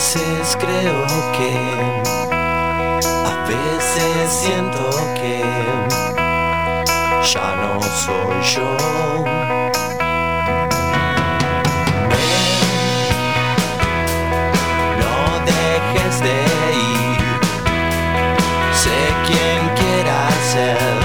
veces creo que, a veces siento que ya no soy yo. No dejes de ir, sé quién quiera ser.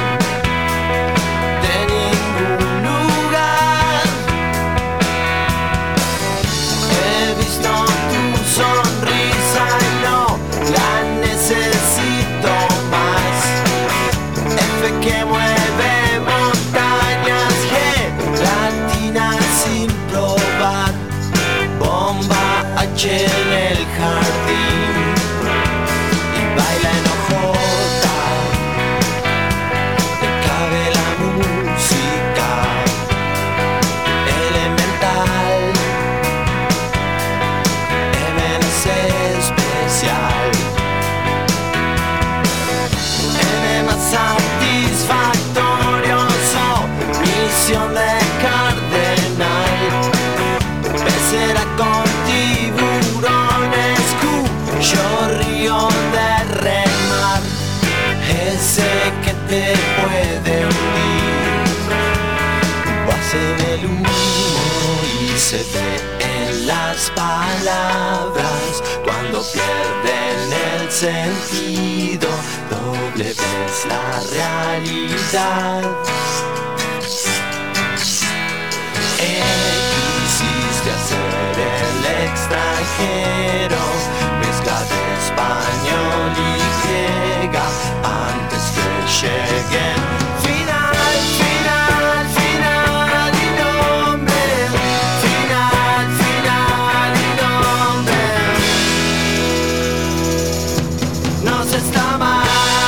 Que mueve montañas, gelatina sin probar, bomba H en el jardín y baila en ojota, te cabe la música elemental, MNC especial, M más satisfactorioso, misión de cardenal, pecera con tiburones, cuyo río de remar, ese que te puede hundir, pase del humo y se ve en las palabras cuando pierden el sentido. Doble vez la realidad. Quisiste hacer el extranjero, mezcla de español y griega, antes que lleguen. Final, final, final y nombre. Final, final y nombre. No se está mal.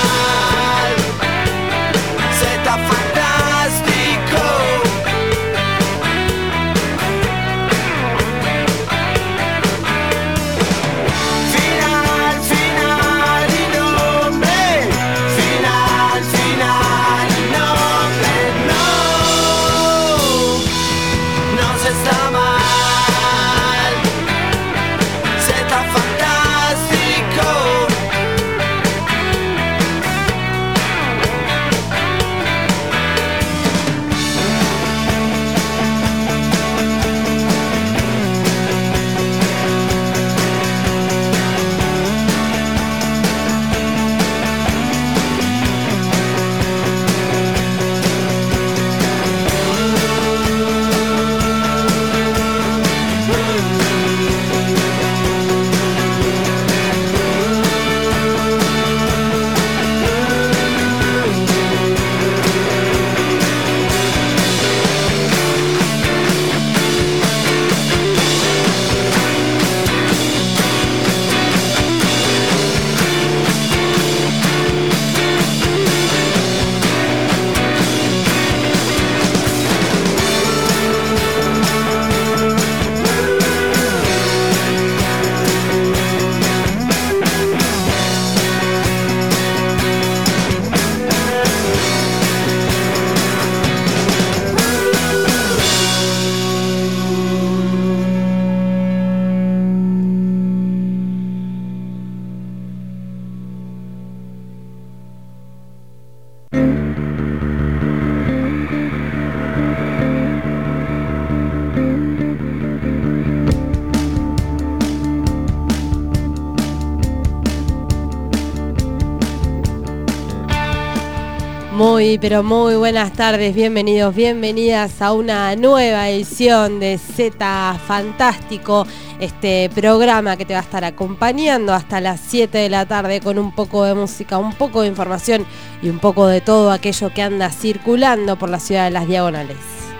Muy, pero muy buenas tardes, bienvenidos, bienvenidas a una nueva edición de Z Fantástico, este programa que te va a estar acompañando hasta las 7 de la tarde con un poco de música, un poco de información y un poco de todo aquello que anda circulando por la ciudad de Las Diagonales.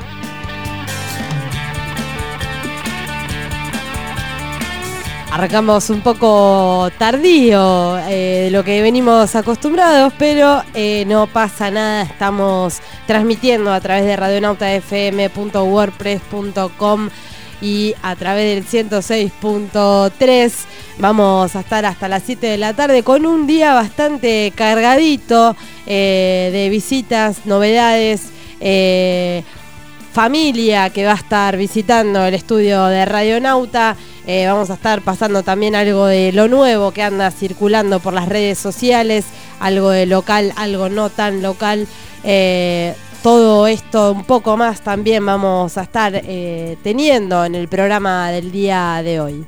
Arrancamos un poco tardío de lo que venimos acostumbrados, pero no pasa nada, estamos transmitiendo a través de radionautafm.wordpress.com y a través del 106.3. Vamos a estar hasta las 7 de la tarde con un día bastante cargadito de visitas, novedades, familia que va a estar visitando el estudio de Radionauta. Vamos a estar pasando también algo de lo nuevo que anda circulando por las redes sociales, algo de local, algo no tan local. Todo esto, un poco más también vamos a estar teniendo en el programa del día de hoy.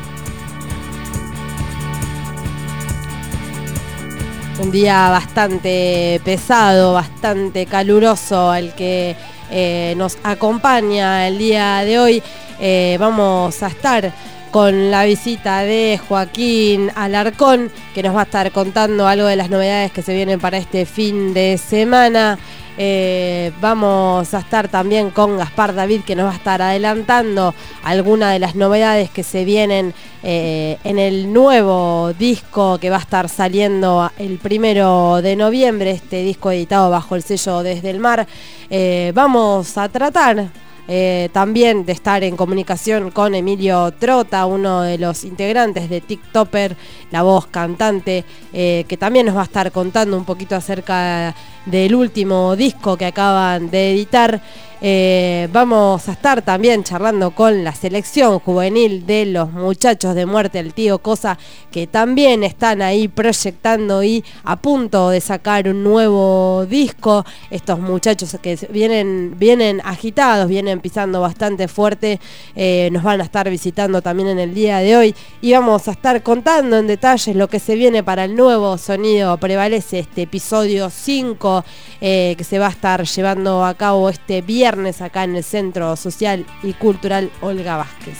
Un día bastante pesado, bastante caluroso el que nos acompaña el día de hoy. Vamos a estar con la visita de Joaquín Alarcón, que nos va a estar contando algo de las novedades que se vienen para este fin de semana. Vamos a estar también con Gaspar David, que nos va a estar adelantando algunas de las novedades que se vienen en el nuevo disco que va a estar saliendo el 1 de noviembre, este disco editado bajo el sello Desde el Mar. Vamos a tratar también de estar en comunicación con Emilio Trota, uno de los integrantes de TikToker, la voz cantante, que también nos va a estar contando un poquito acerca del último disco que acaban de editar. Vamos a estar también charlando con la selección juvenil de los muchachos de Muerte al Tío Cosa, que también están ahí proyectando y a punto de sacar un nuevo disco. Estos muchachos que vienen agitados, vienen pisando bastante fuerte, nos van a estar visitando también en el día de hoy y vamos a estar contando en detalles lo que se viene para el nuevo Sonido Prevalece, este episodio 5 que se va a estar llevando a cabo este viernes acá en el Centro Social y Cultural Olga Vázquez.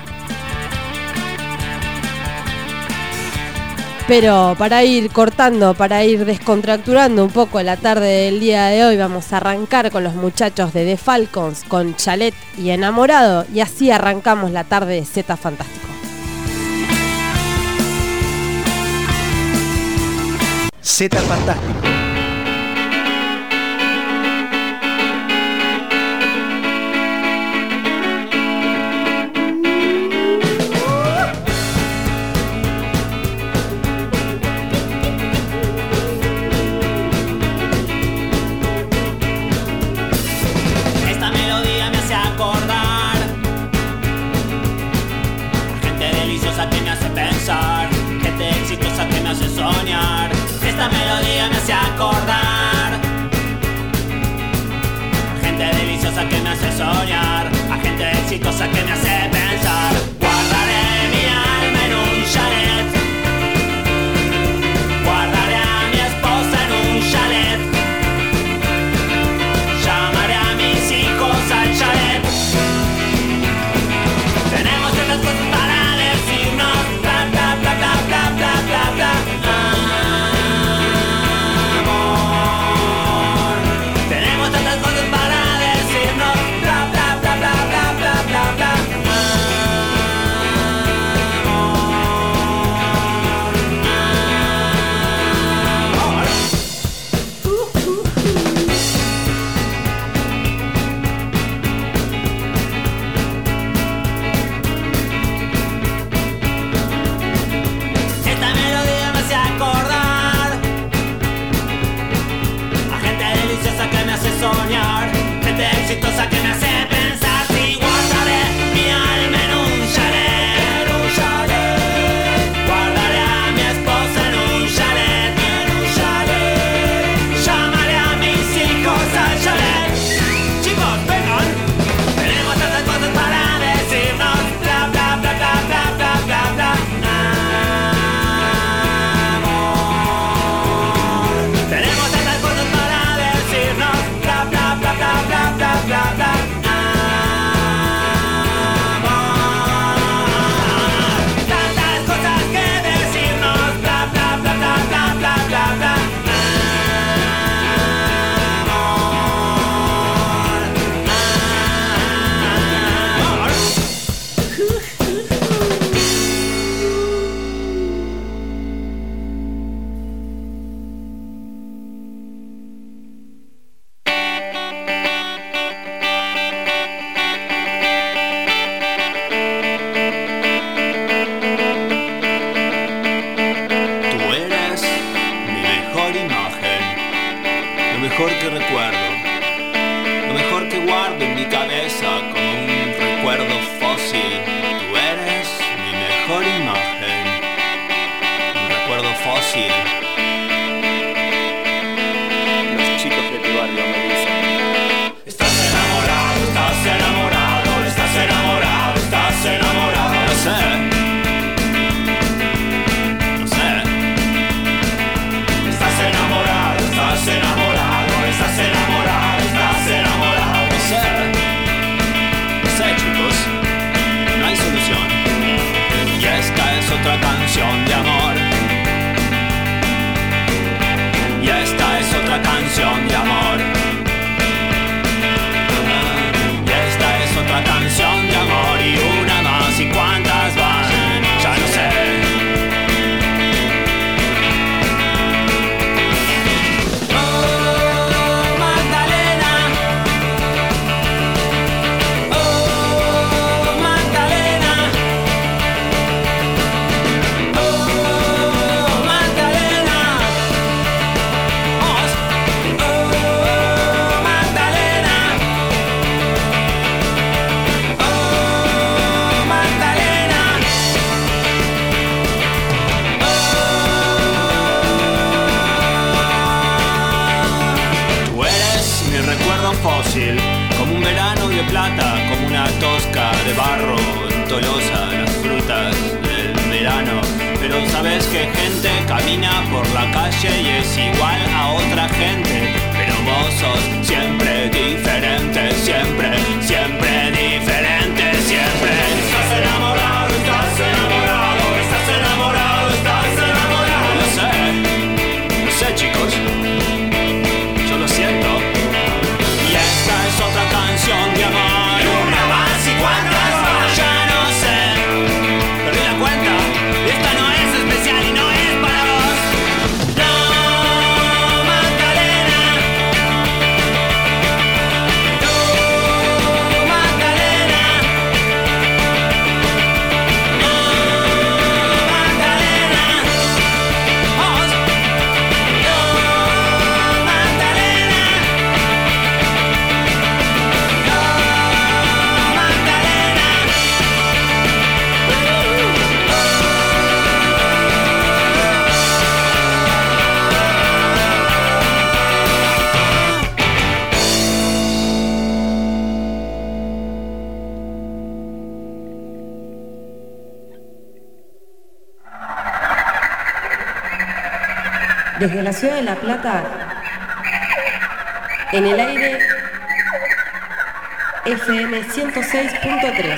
Pero para ir cortando, para ir descontracturando un poco la tarde del día de hoy, vamos a arrancar con los muchachos de The Falcons, con Chalet y Enamorado, y así arrancamos la tarde de Z Fantástico. Z Fantástico. Soñar, a gente exitosa que me hace pensar. Guardaré mi alma en un chalet, guardaré a mi esposa en un chalet, llamaré a mis hijos al chalet. Tenemos tantas cosas para decirnos, bla bla bla bla bla bla bla bla. Amor, tenemos tantas cosas para decirnos. Soñar, gente exitosa que me hace pensar. Si guardaré mi alma en un chalet, guardaré a mi esposa en un chalet, llamaré a mis hijos al chalet. Chicos, vengan, tenemos tantas cosas para decirnos, bla bla bla bla bla bla bla bla. Amor, tenemos tantas cosas para decirnos. Bla bla bla bla bla bla bla. Amor, tantas cosas que decirnos. Bla bla bla bla bla bla bla bla. Recuerdo fósil, tú eres ves que gente camina por la calle y es igual a otra gente, pero vos sos siempre diferente, siempre, siempre diferente, siempre. Estás enamorado, estás enamorado, estás enamorado, estás enamorado. No sé chicos, yo lo siento. Y esta es otra canción de amor, una más y cuántas más, ya no sé, perdí la cuenta. Esta no es especial y no es para vos. No, Magdalena. No, Magdalena. No, Magdalena. Vos. No, Magdalena. No, Magdalena. Desde la ciudad de La Plata, en el aire, FM 106.3.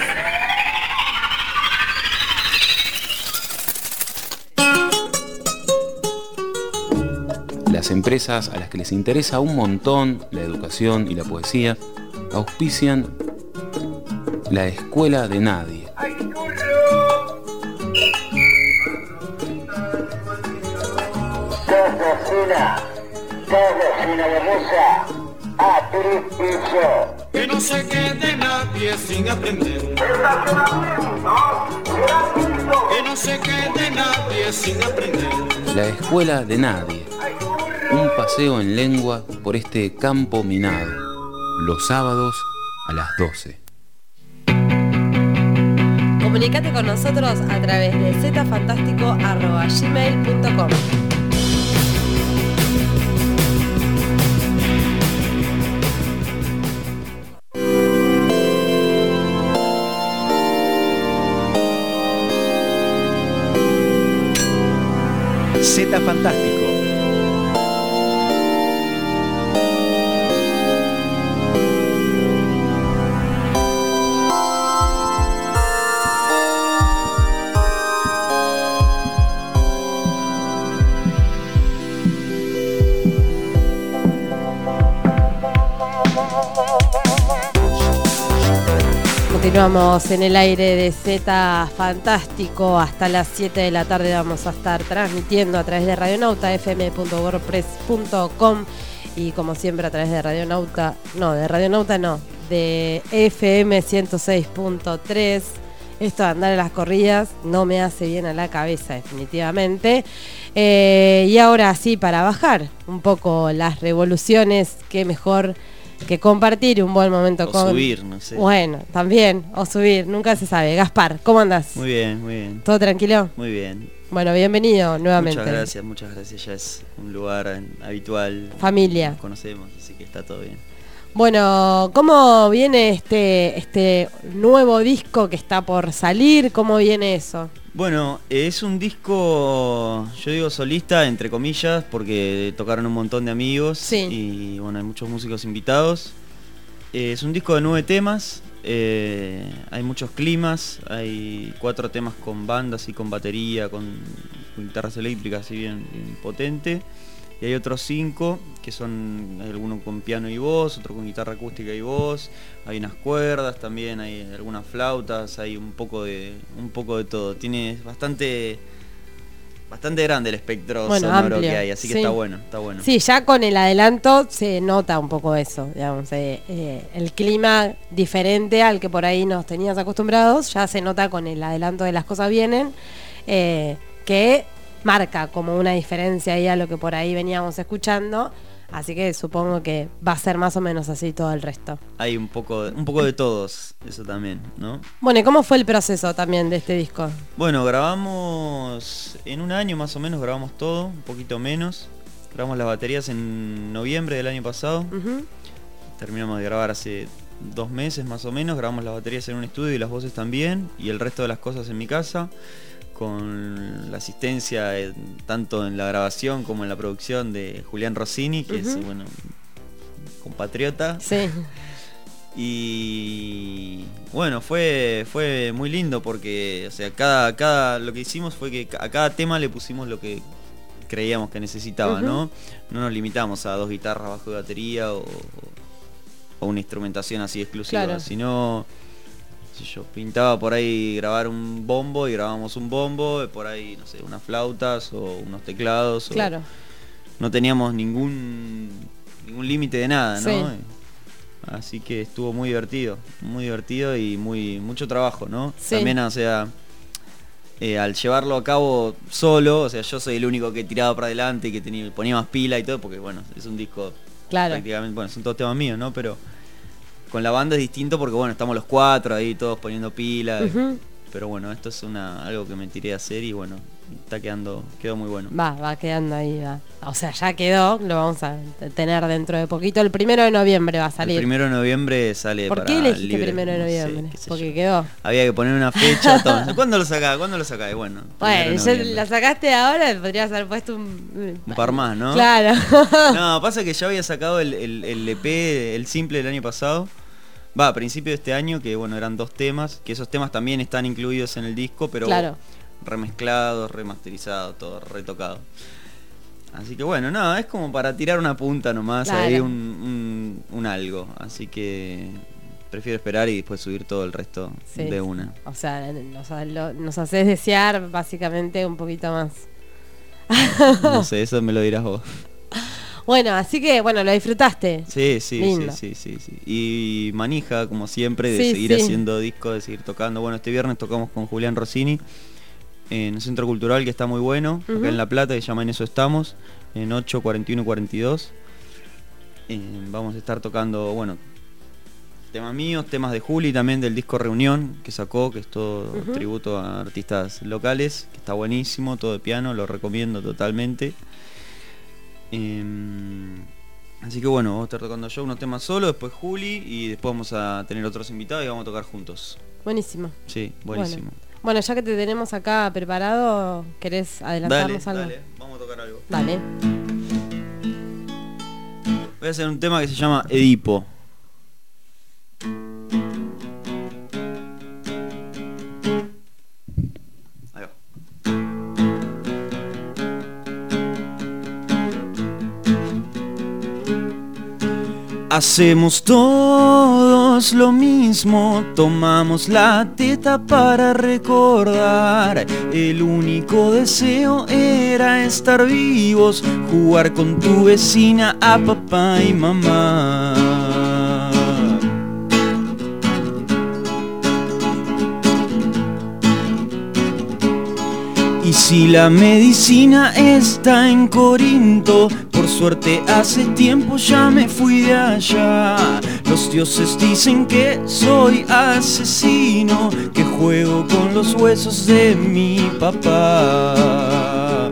Las empresas a las que les interesa un montón la educación y la poesía auspician la Escuela de Nadie. Cocina hermosa, actriz piso. Que no se quede nadie sin aprender. Que no se quede nadie sin aprender. La Escuela de Nadie. Un paseo en lengua por este campo minado. Los sábados a las 12. Comunicate con nosotros a través de zfantástico@gmail.com. Z Fantástico. Continuamos en el aire de Z Fantástico. Hasta las 7 de la tarde vamos a estar transmitiendo a través de Radionauta, fm.wordpress.com, y como siempre a través de de FM 106.3. Esto de andar en las corridas no me hace bien a la cabeza, definitivamente. Y ahora sí, para bajar un poco las revoluciones, qué mejor que compartir un buen momento o subir, no sé. Bueno, también, o subir, nunca se sabe. Gaspar, ¿cómo andás? Muy bien, muy bien. ¿Todo tranquilo? Muy bien. Bueno, bienvenido nuevamente. Muchas gracias. Ya es un lugar habitual. Familia. Nos conocemos, así que está todo bien. Bueno, ¿cómo viene este nuevo disco que está por salir? ¿Cómo viene eso? Bueno, es un disco, yo digo solista, entre comillas, porque tocaron un montón de amigos. Sí. Y bueno, hay muchos músicos invitados. Es un disco de 9 temas, hay muchos climas, hay 4 temas con bandas y con batería, con guitarras eléctricas, así bien potente. Y hay otros 5 que son, hay alguno con piano y voz, otro con guitarra acústica y voz, hay unas cuerdas también, hay algunas flautas, hay un poco de todo. Tiene bastante grande el espectro sonoro amplio, que hay, así que sí. está bueno. Sí, ya con el adelanto se nota un poco eso, digamos, el clima diferente al que por ahí nos tenías acostumbrados, ya se nota con el adelanto de las cosas vienen, que marca como una diferencia ahí a lo que por ahí veníamos escuchando, así que supongo que va a ser más o menos así todo el resto. Hay un poco de todos, eso también, ¿no? Bueno, ¿y cómo fue el proceso también de este disco? Bueno, grabamos en un año más o menos, grabamos todo, un poquito menos. Grabamos las baterías en noviembre del año pasado. Uh-huh. Terminamos de grabar hace 2 meses más o menos. Grabamos las baterías en un estudio y las voces también, y el resto de las cosas en mi casa. con la asistencia tanto en la grabación como en la producción de Julián Rossini, que es bueno, compatriota. Sí. Y bueno, fue muy lindo porque, o sea, cada lo que hicimos fue que a cada tema le pusimos lo que creíamos que necesitaba, ¿no? No nos limitamos a 2 guitarras, bajo y batería o una instrumentación así exclusiva, claro. Sino si yo pintaba por ahí grabar un bombo y grabamos un bombo, por ahí, no sé, unas flautas o unos teclados. Claro. No teníamos ningún límite de nada, ¿no? Sí. Así que estuvo muy divertido y mucho trabajo, ¿no? Sí. También, o sea, al llevarlo a cabo solo, o sea, yo soy el único que tiraba para adelante y que ponía más pila y todo, porque bueno, es un disco prácticamente, bueno, son todos temas míos, ¿no? Pero con la banda es distinto porque bueno, estamos los 4 ahí todos poniendo pila. Pero bueno, esto es algo que me tiré a hacer y bueno, quedó muy bueno. Va quedando ahí, va. O sea, ya quedó, lo vamos a tener dentro de poquito. El 1 de noviembre va a salir. El 1 de noviembre sale. ¿Por qué elegiste 1 de noviembre? No sé, porque quedó. Había que poner una fecha, todo. ¿Cuándo lo sacás? Y bueno, ya la sacaste ahora, podrías haber puesto un par más, ¿no? Claro. No, pasa que ya había sacado el EP, el simple del año pasado. A principio de este año, que bueno, eran 2 temas, que esos temas también están incluidos en el disco, pero claro, remezclados, remasterizados, todo retocado. Así que bueno, nada, es como para tirar una punta nomás, claro. Ahí un algo. Así que prefiero esperar y después subir todo el resto de una. O sea, nos haces desear básicamente un poquito más. No sé, eso me lo dirás vos. Bueno, así que, bueno, lo disfrutaste. Sí. Y manija, como siempre, de seguir haciendo discos, de seguir tocando. Bueno, este viernes tocamos con Julián Rossini en el Centro Cultural, que está muy bueno, acá en La Plata, que se llama En Eso Estamos, en 8, 41 y 42. Vamos a estar tocando, bueno, temas míos, temas de Juli también, del disco Reunión, que sacó, que es todo tributo a artistas locales, que está buenísimo, todo de piano, lo recomiendo totalmente. Así que bueno, vamos a estar tocando yo unos temas solo, después Juli y después vamos a tener otros invitados y vamos a tocar juntos. Buenísimo. Sí, buenísimo. Bueno, ya que te tenemos acá preparado, ¿querés adelantarnos algo? Dale, vamos a tocar algo. Dale. Voy a hacer un tema que se llama Edipo. Hacemos todos lo mismo, tomamos la teta para recordar. El único deseo era estar vivos, jugar con tu vecina, a papá y mamá. Y si la medicina está en Corinto, por suerte hace tiempo ya me fui de allá. Los dioses dicen que soy asesino, que juego con los huesos de mi papá.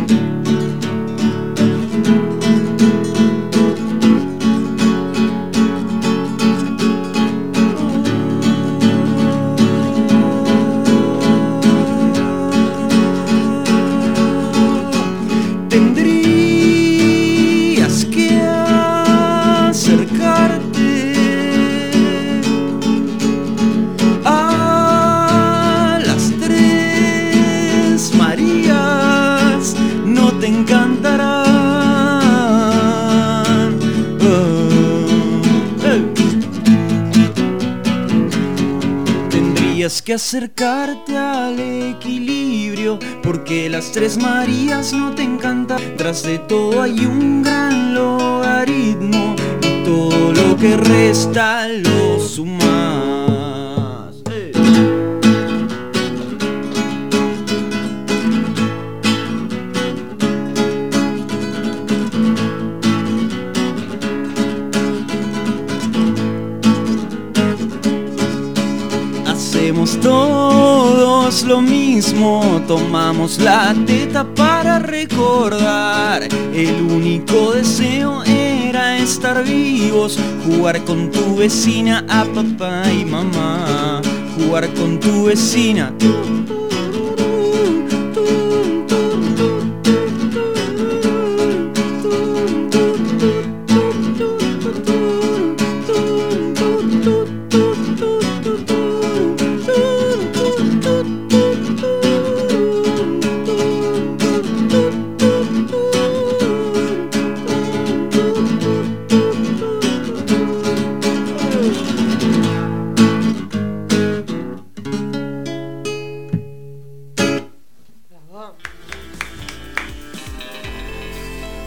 Que acercarte al equilibrio, porque las 3 Marías no te encantan. Tras de todo hay un gran logaritmo y todo lo que resta lo sumas. Hacemos todos lo mismo, tomamos la teta para recordar. El único deseo era estar vivos, jugar con tu vecina, a papá y mamá. Jugar con tu vecina.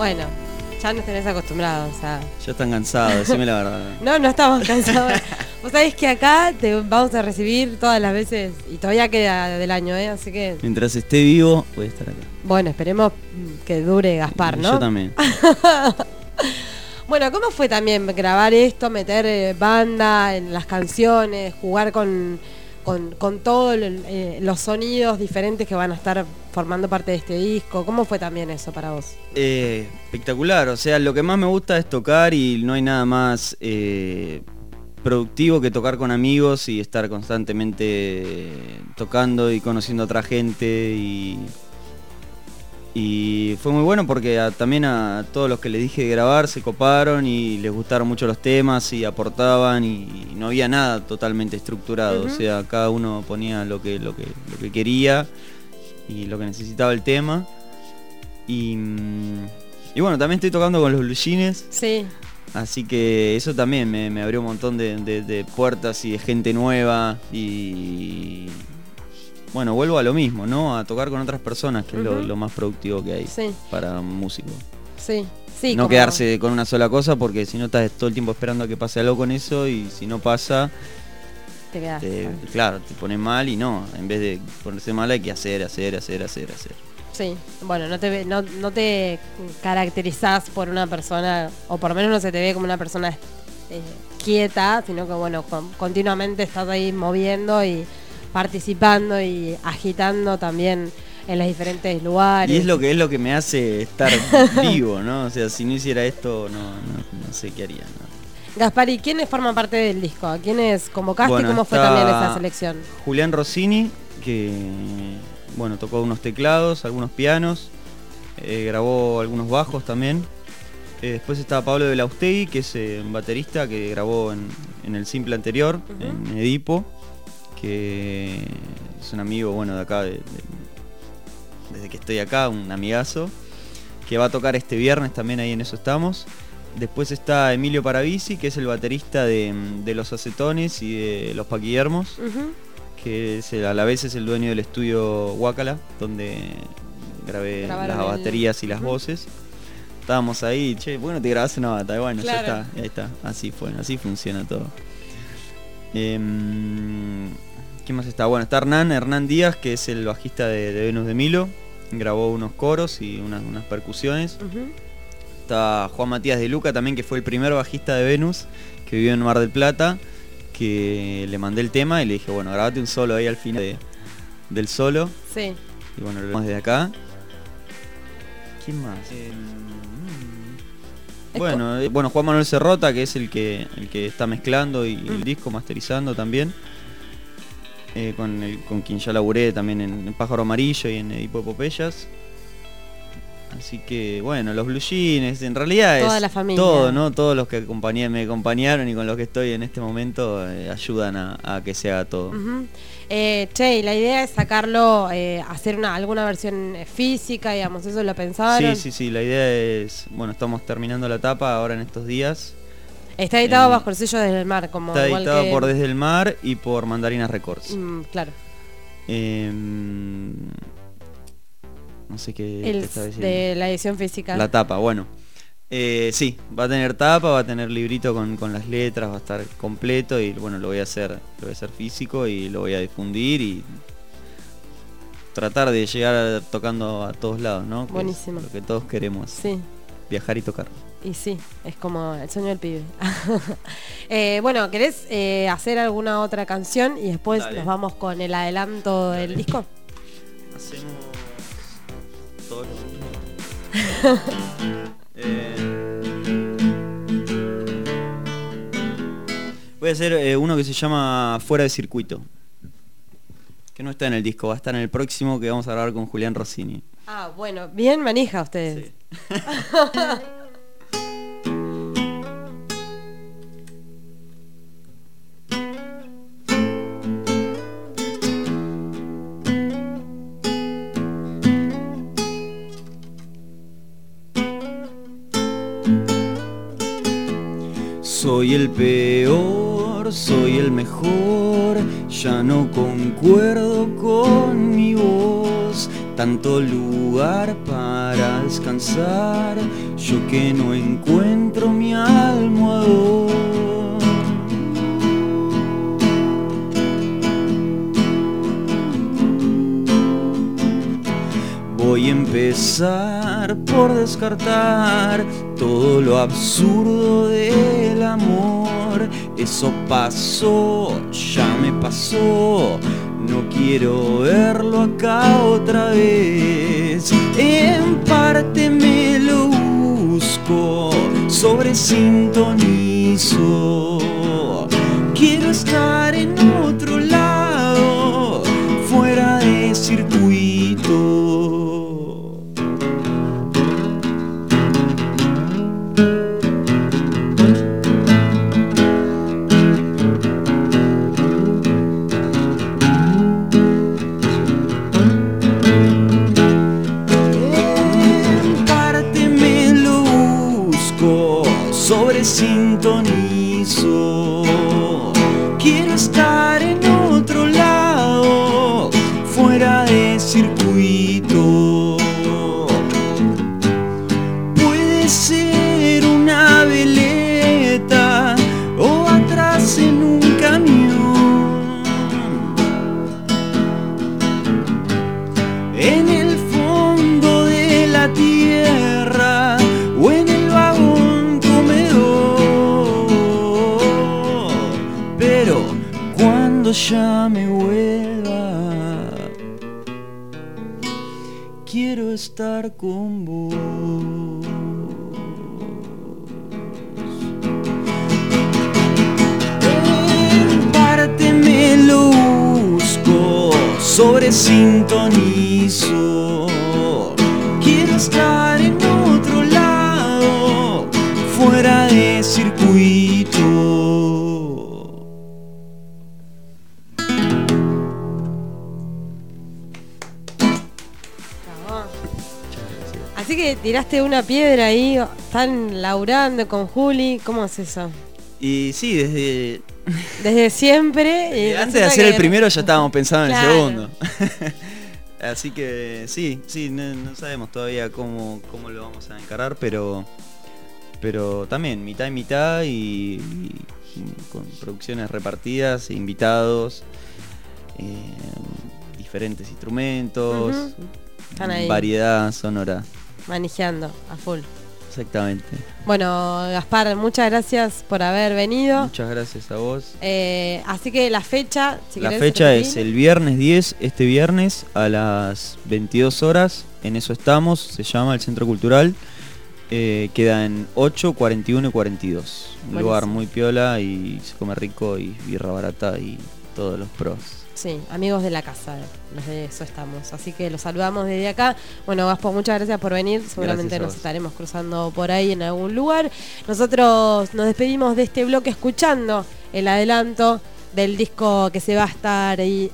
Bueno, ya nos tenés acostumbrados, o sea. Ya están cansados, decime la verdad. No estamos cansados. Vos sabés que acá te vamos a recibir todas las veces y todavía queda del año, así que. Mientras esté vivo, voy a estar acá. Bueno, esperemos que dure Gaspar, ¿no? Yo también. Bueno, ¿cómo fue también grabar esto, meter banda en las canciones, jugar con todos los sonidos diferentes que van a estar formando parte de este disco? ¿Cómo fue también eso para vos? Espectacular, o sea, lo que más me gusta es tocar y no hay nada más productivo que tocar con amigos y estar constantemente tocando y conociendo a otra gente y fue muy bueno porque también a todos los que les dije de grabar se coparon y les gustaron mucho los temas y aportaban y no había nada totalmente estructurado. O sea, cada uno ponía lo que quería y lo que necesitaba el tema. Y bueno, también estoy tocando con los Blue Jeans. Sí. Así que eso también me abrió un montón de puertas y de gente nueva y... Bueno, vuelvo a lo mismo, ¿no? A tocar con otras personas, que es lo más productivo que hay para un músico. Sí. No quedarse con una sola cosa, porque si no estás todo el tiempo esperando a que pase algo con eso y si no pasa, te quedas. Claro, te pones mal y no. En vez de ponerse mal hay que hacer. Sí, bueno, no te caracterizás por una persona, o por lo menos no se te ve como una persona quieta, sino que bueno, continuamente estás ahí moviendo y participando y agitando también en los diferentes lugares. Y es lo que me hace estar vivo, ¿no? O sea, si no hiciera esto, no sé qué haría, ¿no? Gaspar, ¿y quiénes forman parte del disco? ¿A quiénes convocaste y cómo fue está también esa selección? Julián Rossini, que bueno, tocó unos teclados, algunos pianos, grabó algunos bajos también. Después está Pablo de Laustegui, que es un baterista que grabó en el simple anterior, en Edipo, que es un amigo bueno de acá, desde que estoy acá, un amigazo, que va a tocar este viernes también, ahí en eso estamos. Después está Emilio Paravisi, que es el baterista de Los Acetones y de Los Paquidermos, que a la vez es el dueño del estudio Huácala, donde grabé las baterías y las voces. Estábamos ahí, che, ¿por qué no te grabás una bata? Bueno, claro. Ya está, ahí está, así funciona todo. ¿Quién más está? Bueno, está Hernán Díaz, que es el bajista de Venus de Milo, grabó unos coros y unas percusiones. Está Juan Matías de Luca también, que fue el primer bajista de Venus, que vivió en Mar del Plata, que le mandé el tema y le dije, bueno, grabate un solo ahí al final del solo. Sí. Y bueno, lo vemos desde acá. ¿Quién más? Bueno, Juan Manuel Cerrota, que es el que está mezclando y el disco, masterizando también. Con quien ya laburé también en Pájaro Amarillo y en Edipo de Popeyas. Así que bueno, los Blue Jeans, en realidad toda es la familia. Todo, ¿no? Todos los que me acompañaron y con los que estoy en este momento ayudan a que se haga todo. Che, la idea es sacarlo, hacer alguna versión física, digamos, ¿eso lo pensaron? Sí, la idea es, bueno, estamos terminando la tapa ahora en estos días. Está editado bajo el sello Desde el Mar, como está igual editado que... por Desde el Mar y por Mandarinas Records. Claro. No sé qué te estaba diciendo. De la edición física. La tapa, bueno. Sí, va a tener tapa, va a tener librito con las letras, va a estar completo y bueno, lo voy a hacer físico y lo voy a difundir y tratar de llegar tocando a todos lados, ¿no? Buenísimo. Es lo que todos queremos. Sí. Viajar y tocar. Y sí, es como el sueño del pibe. Bueno, ¿querés hacer alguna otra canción y después nos vamos con el adelanto del disco? Hacemos todos los voy a hacer uno que se llama Fuera de Circuito, que no está en el disco, va a estar en el próximo que vamos a grabar con Julián Rossini. Ah, bueno, bien manija ustedes. Sí. Soy el peor, soy el mejor, ya no concuerdo con mi voz. tanto lugar para descansar, yo que no encuentro mi almohadón. Voy a empezar por descartar todo lo absurdo del amor. Eso pasó, ya me pasó, no quiero verlo acá otra vez. En parte me lo busco, sobresintonizo. Quiero estar en otro lado, fuera de circuito. Sintonizo, quiero estar en otro lado, fuera de circuito. Puede ser una veleta o atrás en un camión, en el fondo de la tierra o en el vagón. Cuando ya me vuelva, quiero estar con vos. En parte me lo busco, sobresintonizo. Quiero estar en otro lado, fuera de circuito. Así que tiraste una piedra ahí, están laburando con Juli, ¿cómo es eso? Y sí, desde siempre. Antes de hacer el primero ya estábamos pensando en el segundo. Así que sí, no sabemos todavía cómo lo vamos a encarar, pero también mitad y mitad y con producciones repartidas, invitados, diferentes instrumentos, variedad sonora. Manejando a full. Exactamente. Bueno, Gaspar, muchas gracias por haber venido. Muchas gracias a vos. Así que la fecha, la fecha es el viernes 10, este viernes a las 22 horas. En eso estamos, se llama el Centro Cultural. Queda en 8, 41 y 42. Un lugar muy piola y se come rico y birra barata y todos los pros. Sí, amigos de la casa, los de eso estamos. Así que los saludamos desde acá. Bueno, Gaspo, muchas gracias por venir. Seguramente nos estaremos cruzando por ahí en algún lugar. Nosotros nos despedimos de este bloque escuchando el adelanto del disco que se va a estar ahí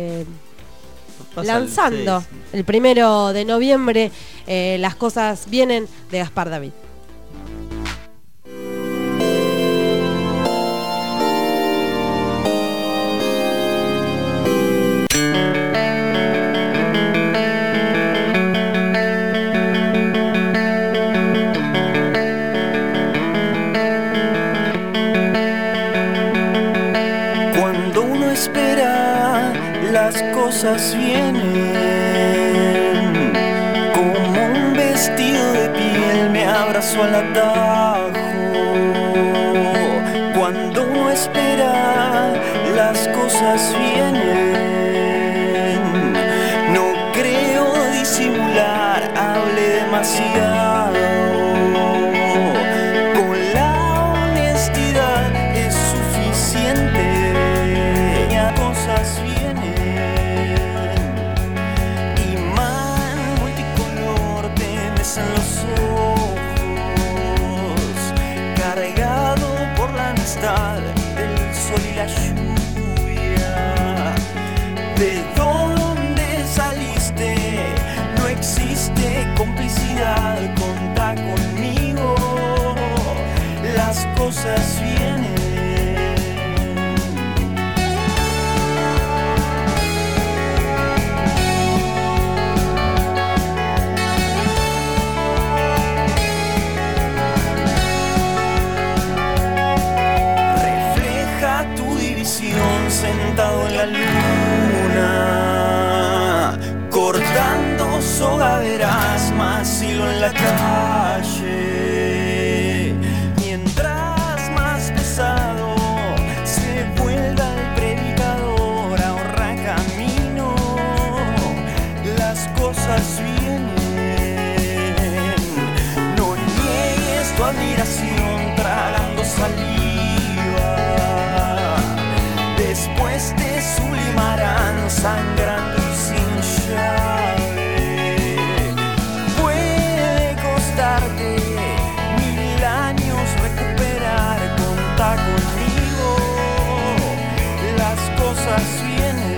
lanzando el 1 de noviembre. Las cosas vienen, de Gaspar David. Vienen como un vestido de piel, me abrazo al atajo. Cuando uno espera, las cosas vienen. No creo disimular, hablé demasiado. Con la honestidad es suficiente. Las cosas vienen. En los ojos, cargado por la amistad del sol y la lluvia. ¿De dónde saliste? No existe complicidad, contá conmigo. Las cosas vienen. la calle. Mientras más pesado se vuelva el predicador, ahorra camino, las cosas vienen. No niegues tu admiración tragando saliva, después te sublimarán sangrando y sin llave. Puede costarte 1000 años recuperar, contá conmigo, las cosas vienen.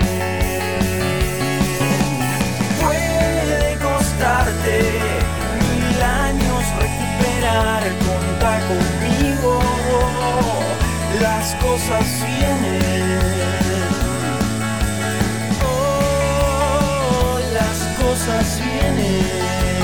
Puede costarte 1000 años recuperar, contá conmigo, las cosas vienen. Oh, las cosas vienen.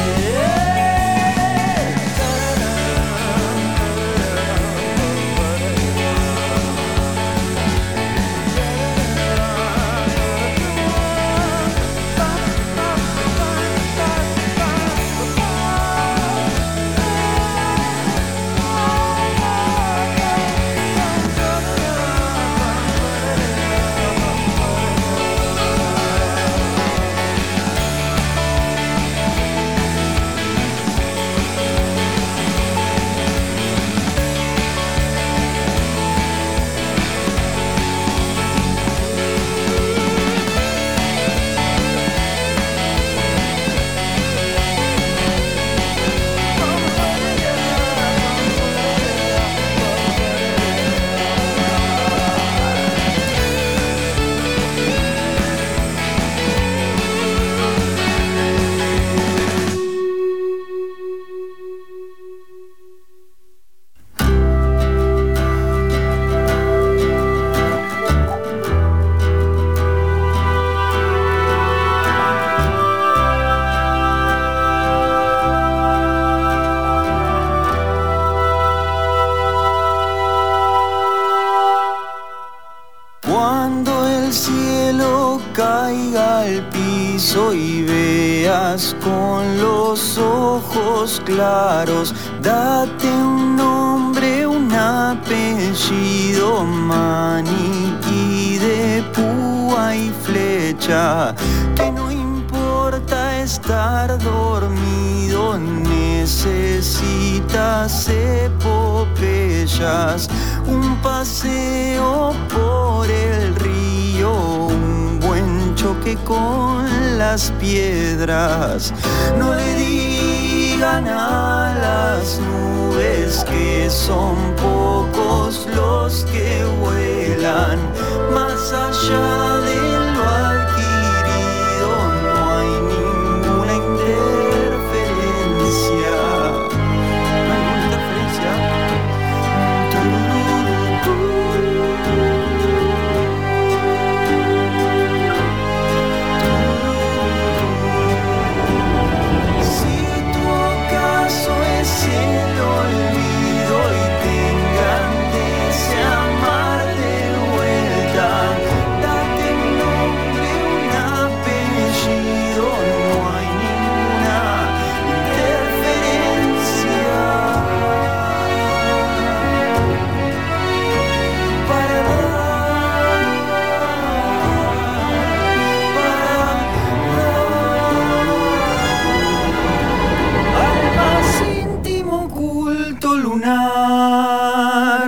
Cuando el cielo caiga al piso y veas con los ojos claros, date un nombre, un apellido, maniquí de púa y flecha, que no importa estar dormido, necesitas epopeyas, un paseo por el río, un buen choque con las piedras. No le digan a las nubes que son pocos los que vuelan, más allá de lo adquirido no hay ninguna interferencia. ¿No hay ninguna interferencia? Si tu ocaso es el olvido y te engrandece amar de vuelta, date un nombre, un apellido, no hay ninguna interferencia. Al más íntimo culto lunar.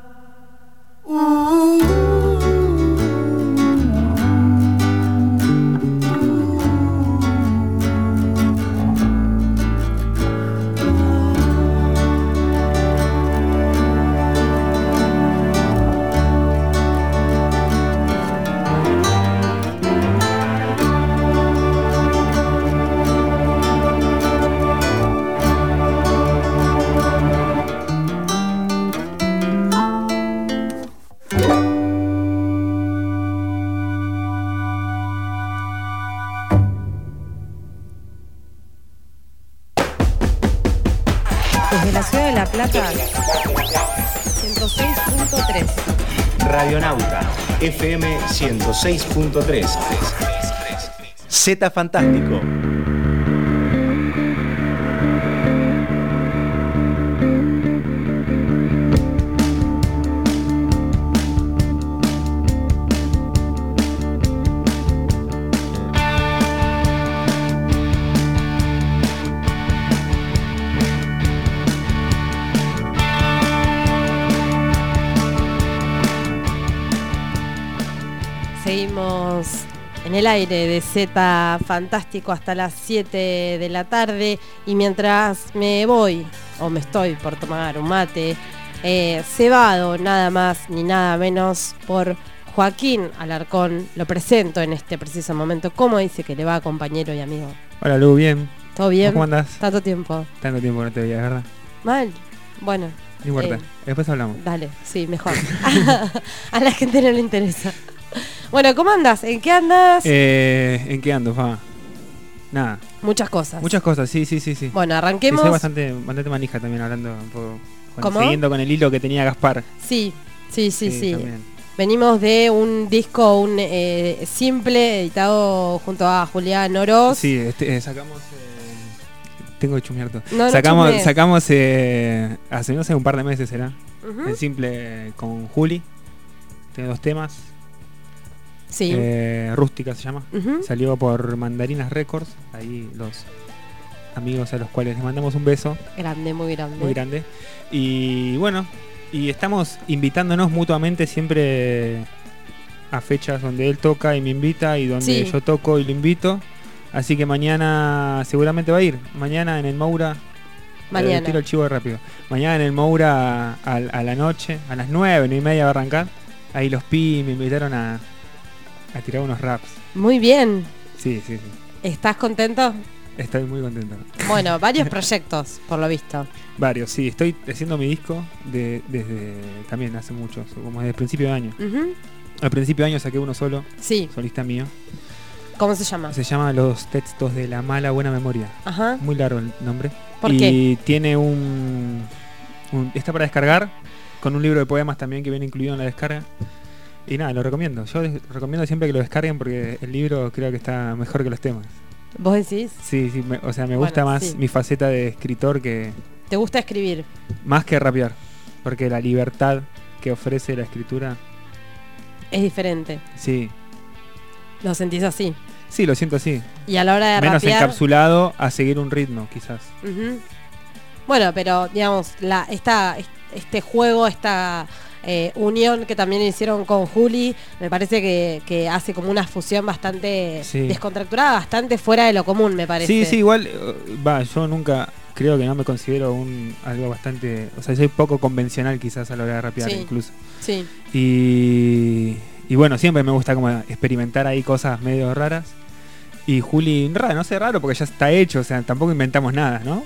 Desde la ciudad de La Plata, 106.3. Radionauta, FM 106.3. Z Fantástico. Seguimos en el aire de Z Fantástico hasta las 7 de la tarde y mientras me voy o me estoy por tomar un mate, cebado nada más ni nada menos por Joaquín Alarcón, lo presento en este preciso momento. ¿Cómo dice que le va, compañero y amigo? Hola Lu, bien. ¿Todo bien? ¿Cómo andás? Tanto tiempo. Tanto tiempo no te veía, ¿verdad? Mal. Bueno. No importa, después hablamos. Dale, sí, mejor. A la gente no le interesa. Bueno, ¿cómo andas? ¿En qué andas? ¿En qué ando, Fa? Nada. Muchas cosas. Muchas cosas, sí. Bueno, arranquemos. Soy bastante manija también, hablando un poco. ¿Cómo? Siguiendo con el hilo que tenía Gaspar. Sí. También. Venimos de un disco, un simple, editado junto a Julián Oroz. Sí, sacamos... tengo que chumear todo. No sacamos hace, no sé, un par de meses será. Uh-huh. El simple con Juli. Tiene 2 temas. Sí. Rústica se llama. Uh-huh. Salió por Mandarinas Records. Ahí los amigos a los cuales les mandamos un beso. Grande, muy grande. Muy grande. Y bueno, y estamos invitándonos mutuamente siempre a fechas donde él toca y me invita y donde yo toco y lo invito. Así que mañana seguramente va a ir. Mañana en el Moura. Mañana. Tiro el chivo rápido. Mañana en el Moura a la noche, a las 9:30 va a arrancar. Ahí los pi me invitaron a tirar unos raps. Muy bien. Sí. ¿Estás contento? Estoy muy contento. Bueno, varios proyectos, por lo visto. Varios, sí. Estoy haciendo mi disco desde también hace mucho, como desde el principio de año. Uh-huh. Al principio de año saqué uno solo. Sí. Solista mío. ¿Cómo se llama? Se llama Los Textos de la Mala Buena Memoria. Ajá. Muy largo el nombre. ¿Por qué? qué? Y tiene está para descargar, con un libro de poemas también que viene incluido en la descarga. Y nada, lo recomiendo. Yo recomiendo siempre que lo descarguen porque el libro creo que está mejor que los temas. ¿Vos decís? Sí, me gusta más mi faceta de escritor que... ¿Te gusta escribir? Más que rapear. Porque la libertad que ofrece la escritura... Es diferente. Sí. ¿Lo sentís así? Sí, lo siento así. Y a la hora de menos rapear... encapsulado a seguir un ritmo, quizás. Uh-huh. Bueno, pero digamos, este juego, esta unión que también hicieron con Juli, me parece que hace como una fusión bastante descontracturada, bastante fuera de lo común, me parece. Sí, igual, yo nunca creo que no me considero algo bastante... O sea, soy poco convencional quizás a la hora de rapear incluso. Sí. Y bueno, siempre me gusta como experimentar ahí cosas medio raras. Y Juli, no sé, raro porque ya está hecho, o sea, tampoco inventamos nada, ¿no?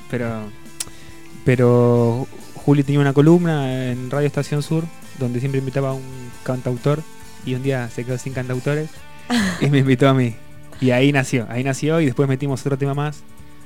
Pero Juli tenía una columna en Radio Estación Sur donde siempre invitaba a un cantautor y un día se quedó sin cantautores y me invitó a mí. Y ahí nació y después metimos otro tema más.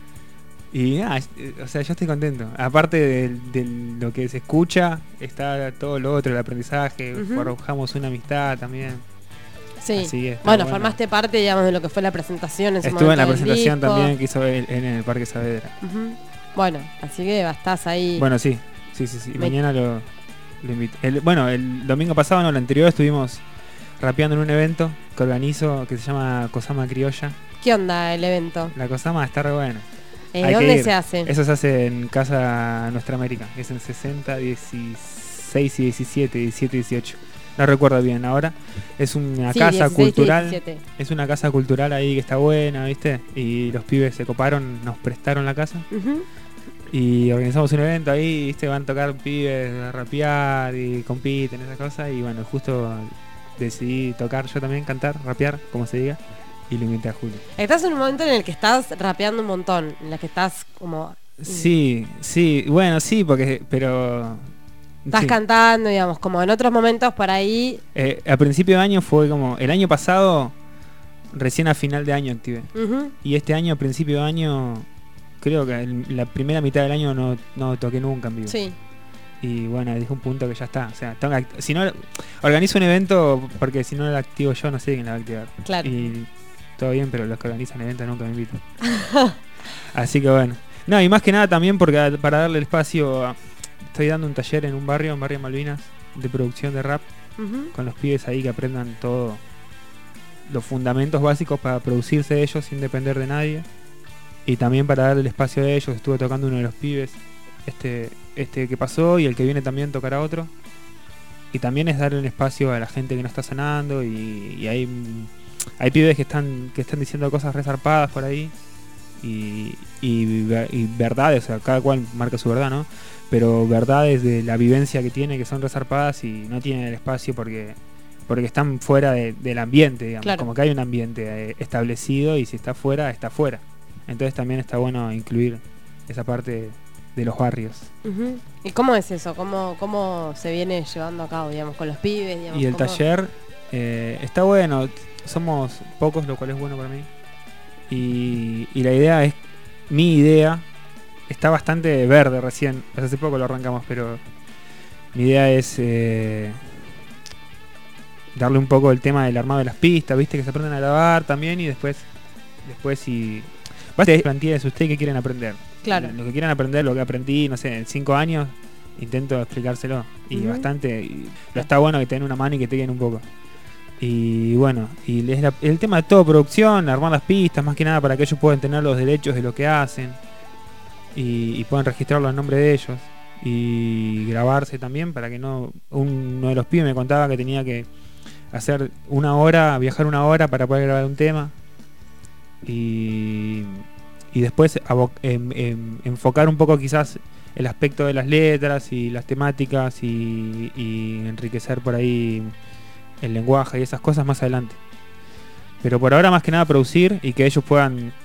Y nada, o sea, yo estoy contento. Aparte de lo que se escucha, está todo lo otro, el aprendizaje, forjamos una amistad también. Sí, así bueno, formaste parte, digamos, de lo que fue la presentación. Estuve en la presentación también que hizo él en el Parque Saavedra. Uh-huh. Bueno, así que estás ahí. Bueno, sí. Mañana lo invito. El domingo pasado, el anterior, estuvimos rapeando en un evento que organizo que se llama Cosama Criolla. ¿Qué onda el evento? La Cosama está re buena. ¿Dónde se hace? Eso se hace en Casa Nuestra América, es en 60, 16 y 17, 17 y 18. No recuerdo bien ahora. Es una casa 16, cultural. 17. Es una casa cultural ahí que está buena, ¿viste? Y los pibes se coparon, nos prestaron la casa. Uh-huh. Y organizamos un evento ahí, ¿viste? Van a tocar pibes a rapear y compiten, esas cosas. Y bueno, justo decidí tocar yo también, cantar, rapear, como se diga. Y lo invité a Julio. Estás en un momento en el que estás rapeando un montón, en el que estás como... Sí, bueno, sí, pero... Estás cantando, digamos, como en otros momentos por ahí... A principio de año fue como... El año pasado, recién a final de año activé. Uh-huh. Y este año, a principio de año, creo que la primera mitad del año no toqué nunca en vivo. Sí. Y bueno, dije un punto que ya está. O sea, si no organizo un evento, porque si no lo activo yo, no sé quién lo va a activar. Claro. Y todo bien, pero los que organizan eventos nunca me invitan. Así que bueno. No, y más que nada también porque para darle el espacio, estoy dando un taller en Barrio Malvinas, de producción de rap, con los pibes ahí que aprendan todo, los fundamentos básicos para producirse ellos sin depender de nadie. Y también para darle el espacio a ellos, estuve tocando uno de los pibes, este que pasó, y el que viene también tocará otro. y también es darle un espacio a la gente que no está sonando, y hay pibes que están diciendo cosas resarpadas por ahí, y verdades, o sea, cada cual marca su verdad, ¿no? Pero verdades de la vivencia que tiene, que son resarpadas y no tienen el espacio porque están fuera del ambiente, digamos. Claro. Como que hay un ambiente establecido, y si está fuera, está fuera. Entonces también está bueno incluir esa parte de los barrios. Ujú. ¿Y cómo es eso? ¿Cómo se viene llevando a cabo, digamos, con los pibes? Digamos, Y el ¿cómo? taller está bueno, somos pocos, lo cual es bueno para mí. Y la idea es, mi idea, está bastante verde recién, hace poco lo arrancamos, pero mi idea es darle un poco el tema del armado de las pistas, viste, que se aprenden a grabar también, y después si... Básicamente plantees ustedes qué quieren aprender. Claro. Lo que quieran aprender, lo que aprendí, no sé, en 5 años, intento explicárselo. Y Ujú. bastante, pero está bueno que te den una mano y que te guíen un poco. Y bueno, y el tema de todo producción, armar las pistas, más que nada para que ellos puedan tener los derechos de lo que hacen, y puedan registrarlo en nombre de ellos, y grabarse también, para que no... Uno de los pibes me contaba que tenía que hacer viajar 1 hora para poder grabar un tema, y después enfocar un poco quizás el aspecto de las letras y las temáticas, y enriquecer por ahí el lenguaje y esas cosas más adelante. Pero por ahora más que nada producir, y que ellos puedan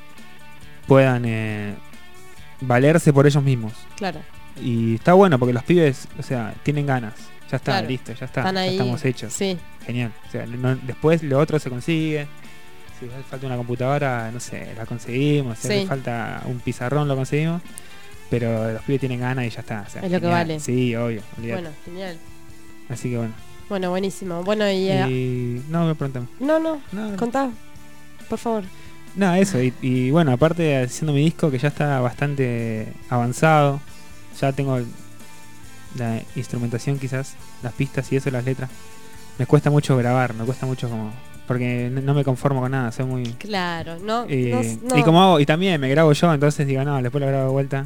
valerse por ellos mismos. Claro. Y está bueno porque los pibes, o sea, tienen ganas. Ya está, Claro. listo, ya está. Están Ya ahí. estamos hechos. Sí. Genial. O sea, después lo otro se consigue. Si hace falta una computadora, no sé, la conseguimos. Si Sí. hace falta un pizarrón, lo conseguimos. Pero los pibes tienen ganas y ya está. O sea, Es lo que genial. vale. Sí, obvio. Olvidate. Bueno, genial. Así que bueno. Bueno, buenísimo. Bueno, y... No, me preguntan. No, No, contá, por favor. no, eso. Y bueno, aparte haciendo mi disco, que ya está bastante avanzado. Ya tengo la instrumentación, quizás, las pistas y eso, las letras. Me cuesta mucho grabar, me cuesta mucho como... Porque no me conformo con nada, soy muy... Claro, no. Y como hago, y también me grabo yo, entonces digo, no, después lo grabo de vuelta.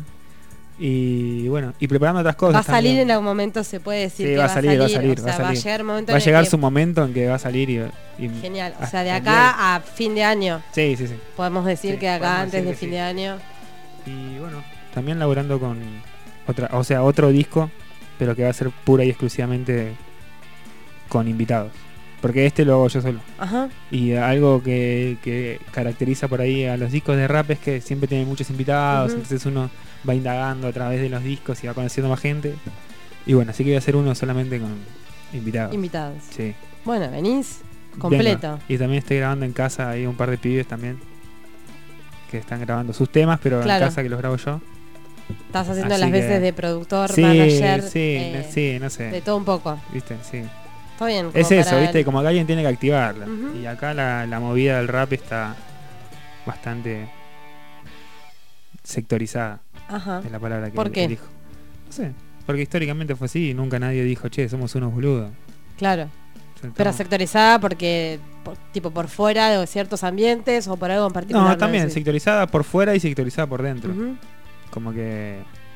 Y bueno, y preparando otras cosas. Va a salir también. en algún momento, se puede decir Sí, que va a salir, o sea, va a salir. llegar un momento Va a en el llegar que- su momento en que va a salir y Genial, o hasta sea, de el acá a fin de año. Sí, sí, sí. Podemos decir Sí, que acá podemos antes decir de que fin sí. de año. Y bueno, también laburando con otro disco, pero que va a ser pura y exclusivamente con invitados. Porque este lo hago yo solo. Ajá. Y algo que caracteriza por ahí a los discos de rap es que siempre tienen muchos invitados, Ujú. entonces uno va indagando a través de los discos y va conociendo más gente. Y bueno, así que voy a hacer uno solamente con invitados. Invitados. Sí. Bueno, venís completo. Vengo. Y también estoy grabando en casa, hay un par de pibes también que están grabando sus temas, pero Claro. en casa que los grabo yo. Estás haciendo Así las que- veces de productor, Sí, manager, sí, no sé. de todo un poco. ¿Viste? Sí. Está bien. como Es eso, para ¿viste? el- Como que alguien tiene que activarla. Ujú. Y acá la movida del rap está bastante sectorizada. Ajá. Es la palabra que ¿Por qué? elijo. No sé, porque históricamente fue así y nunca nadie dijo, che, somos unos boludos. Claro. O sea, Pero estamos- sectorizada porque, tipo, por fuera de ciertos ambientes o por algo en particular. No, también, decís. sectorizada por fuera y sectorizada por dentro. Ujú. Como que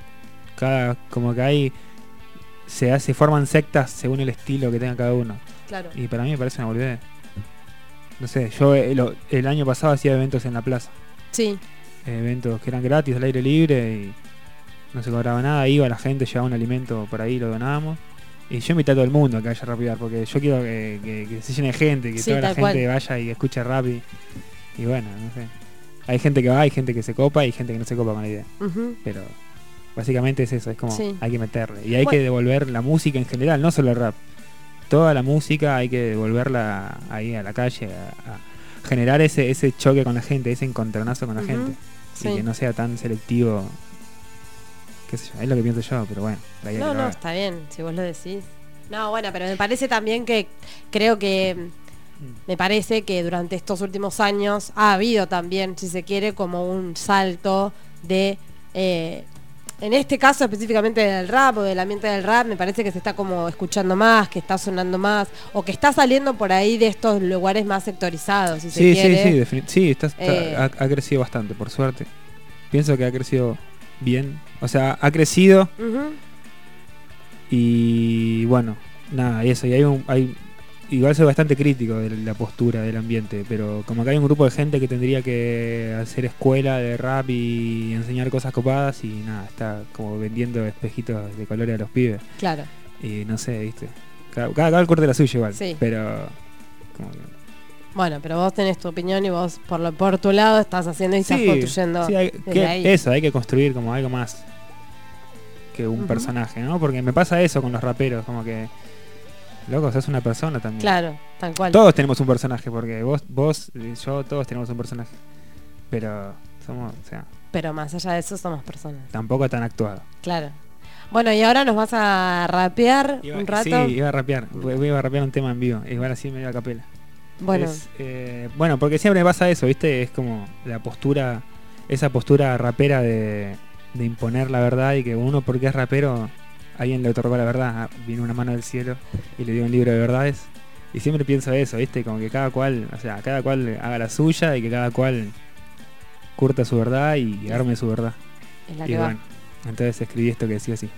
como que ahí se forman sectas según el estilo que tenga cada uno. Claro. Y para mí me parece una boludez. No sé, yo el año pasado hacía eventos en la plaza. Sí. Eventos que eran gratis, al aire libre, y no se cobraba nada. Iba la gente, llevaba un alimento por ahí, lo donábamos. Y yo invité a todo el mundo a que vaya a rapear, porque yo quiero que se llene de gente, que Sí, toda la tal gente cual. vaya y escuche rap. Y bueno, no sé. Hay gente que va, hay gente que se copa y gente que no se copa con la idea. Ujú. Pero básicamente es eso, es como Sí. hay que meterle. Y hay Bueno. que devolver la música en general, no solo el rap. Toda la música hay que devolverla ahí a la calle, a generar ese choque con la gente, ese encontronazo con la Ujú. gente. Sí. Y que no sea tan selectivo. Qué sé yo, es lo que pienso yo, pero bueno. de ahí a que No, lo no, haga. está bien, si vos lo decís. No, bueno, pero me parece también que creo que me parece que durante estos últimos años ha habido también, si se quiere, como un salto de en este caso específicamente del rap o del ambiente del rap, me parece que se está como escuchando más, que está sonando más, o que está saliendo por ahí de estos lugares más sectorizados, si se Sí, quiere. sí, Eh. ha crecido bastante, por suerte. Pienso que ha crecido bien. O sea, ha crecido Ujú. y bueno, nada, eso, y hay igual soy bastante crítico de la postura del ambiente, pero como que hay un grupo de gente que tendría que hacer escuela de rap y enseñar cosas copadas y nada, está como vendiendo espejitos de colores a los pibes. Claro. Y no sé, viste. Cada el corte la suya igual, Sí. pero como que... Bueno, pero vos tenés tu opinión y vos por tu lado estás haciendo y estás construyendo sí, desde ahí. Eso, hay que construir como algo más que un personaje, ¿no? Porque me pasa eso con los raperos, como que loco, sos una persona también. Claro, tal cual. Todos tenemos un personaje, porque vos, yo, todos tenemos un personaje. Pero somos, o sea, Pero más allá de eso somos personas. tampoco tan actuado. Claro. Bueno, y ahora nos vas a rapear un rato. Sí, iba a rapear. Voy a rapear un tema en vivo. Igual así medio a capela. Bueno, Bueno, porque siempre me pasa eso, ¿viste? Es como la postura, esa postura rapera de imponer la verdad y que uno, porque es rapero, alguien le otorgó la verdad. Vino una mano del cielo y le dio un libro de verdades. Y siempre pienso eso, ¿viste? Como que cada cual haga la suya y que cada cual curta su verdad y arme su verdad. es la Y que bueno, entonces escribí esto que decía así.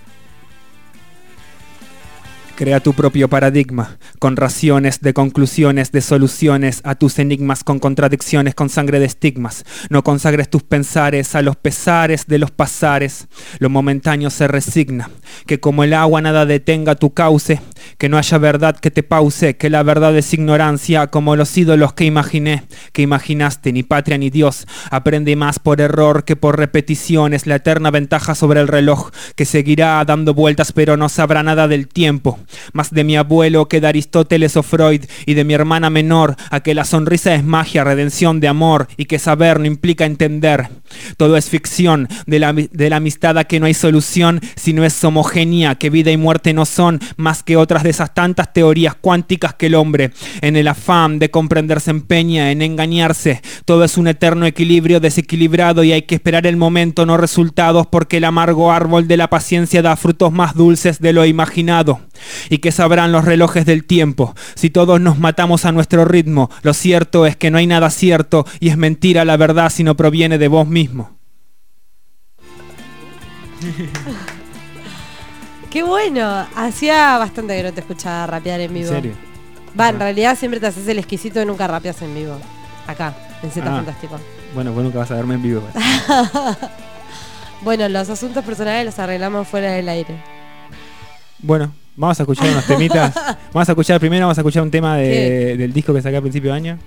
Crea tu propio paradigma, con raciones de conclusiones, de soluciones a tus enigmas, con contradicciones, con sangre de estigmas. No consagres tus pensares a los pesares de los pasares. Lo momentáneo se resigna, que como el agua nada detenga tu cauce, que no haya verdad que te pause, que la verdad es ignorancia, como los ídolos que imaginé, que imaginaste, ni patria ni Dios. Aprende más por error que por repeticiones, la eterna ventaja sobre el reloj, que seguirá dando vueltas pero no sabrá nada del tiempo. Más de mi abuelo que de Aristóteles o Freud, y de mi hermana menor a que la sonrisa es magia, redención de amor, y que saber no implica entender. Todo es ficción, de la amistad a que no hay solución si no es homogénea, que vida y muerte no son más que otras de esas tantas teorías cuánticas que el hombre en el afán de comprender se empeña en engañarse. Todo es un eterno equilibrio desequilibrado y hay que esperar el momento, no resultados, porque el amargo árbol de la paciencia da frutos más dulces de lo imaginado. ¿Y qué sabrán los relojes del tiempo si todos nos matamos a nuestro ritmo? Lo cierto es que no hay nada cierto y es mentira la verdad si no proviene de vos mismo. Qué bueno. Hacía bastante que no te escuchaba rapear en vivo. ¿En serio? En realidad siempre te haces el exquisito y nunca rapeas en vivo. Acá, en Z Fantástico. Bueno, vos nunca vas a verme en vivo. Bueno, los asuntos personales los arreglamos fuera del aire. Bueno, vamos a escuchar unos temitas. Vamos a escuchar un tema del disco que saqué a principio de año.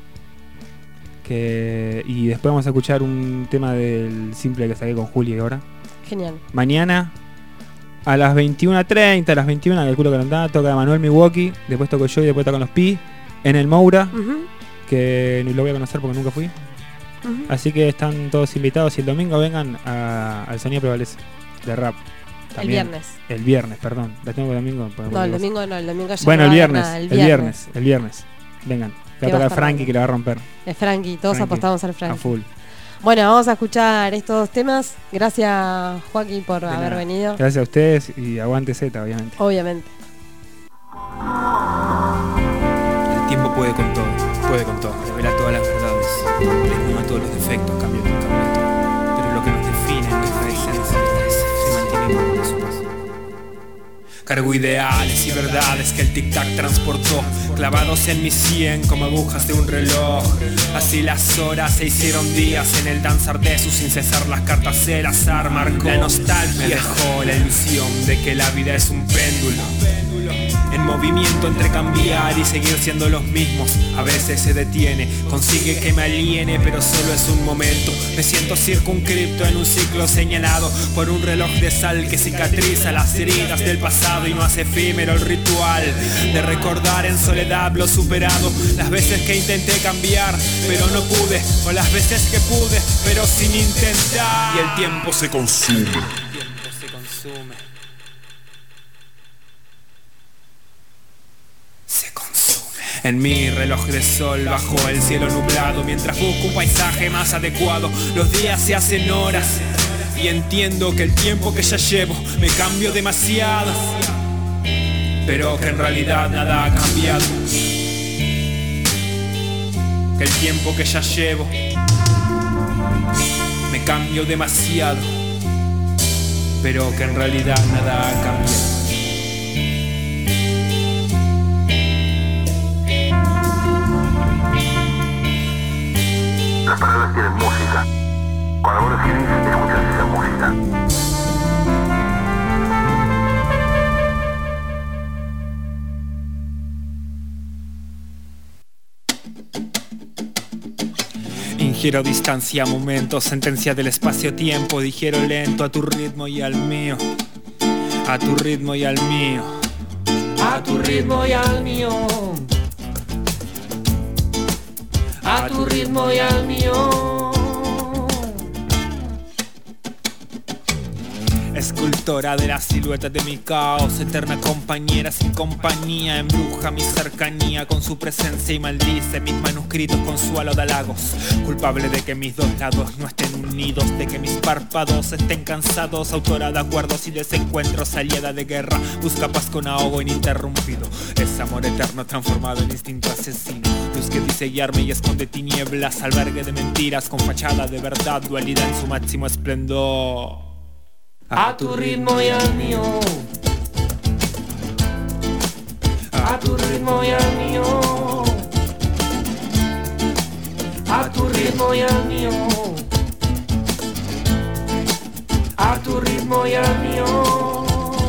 Y después vamos a escuchar un tema del simple que saqué con Juli ahora. Genial. Mañana a las 21:30, a las 21, calculo que no anda, toca Manuel Milwaukee, después toco yo y después tocan los Pi en el Moura, que lo voy a conocer porque nunca fui. Así que están todos invitados y el domingo vengan al Sonido Prevalece de rap. También, el viernes, perdón. ¿La tengo el domingo? No, el domingo no, el domingo ya bueno, no el va a haber viernes. nada, El viernes. Vengan. Va a tocar Frankie que le va a romper. Es Frankie, todos Frankie, apostamos al Frankie. A full. Bueno, vamos a escuchar estos dos temas. Gracias, Joaquín, por haber nada. venido. Gracias a ustedes y aguante Z, obviamente. Obviamente. El tiempo puede con todo, revela todas las verdades, desnuda todos los defectos, cambia todo. Pero lo que nos define, nuestra esencia, se mantiene igual de su paso. Cargo ideales y verdades que el tic-tac transportó, clavados en mi sien como agujas de un reloj. Así las horas se hicieron días en el danzar de su sin cesar las cartas el azar marcó. La nostalgia me dejó la ilusión de que la vida es un péndulo en movimiento entre cambiar y seguir siendo los mismos. A veces se detiene, consigue que me aliene, pero solo es un momento. Me siento circunscripto en un ciclo señalado por un reloj de sal que cicatriza las heridas del pasado y no hace efímero el ritual de recordar en soledad lo superado. Las veces que intenté cambiar, pero no pude, o las veces que pude, pero sin intentar. Y el tiempo se consume. En mi reloj de sol bajo el cielo nublado, mientras busco un paisaje más adecuado. Los días se hacen horas y entiendo que el tiempo que ya llevo me cambio demasiado, pero que en realidad nada ha cambiado. Que el tiempo que ya llevo me cambio demasiado, pero que en realidad nada ha cambiado. convertir en música. Cuando vos decidís, escuchás esa música. Ingiero distancia, momentos, sentencia del espacio-tiempo. Digiero lento a tu ritmo y al mío. A tu ritmo y al mío. A tu ritmo y al mío. A tu ritmo y al mío. Escultora de la silueta de mi caos, eterna compañera sin compañía, embruja mi cercanía con su presencia y maldice mis manuscritos con su halo de halagos. Culpable de que mis dos lados no estén unidos, de que mis párpados estén cansados, autora de acuerdos y desencuentros, aliada de guerra, busca paz con ahogo ininterrumpido. Es amor eterno transformado en instinto asesino, luz que dice guiarme y esconde tinieblas, albergue de mentiras con fachada de verdad, dualidad en su máximo esplendor. A tu ritmo y al mío. A tu ritmo y al mío. A tu ritmo y al mío. A tu ritmo y al mío.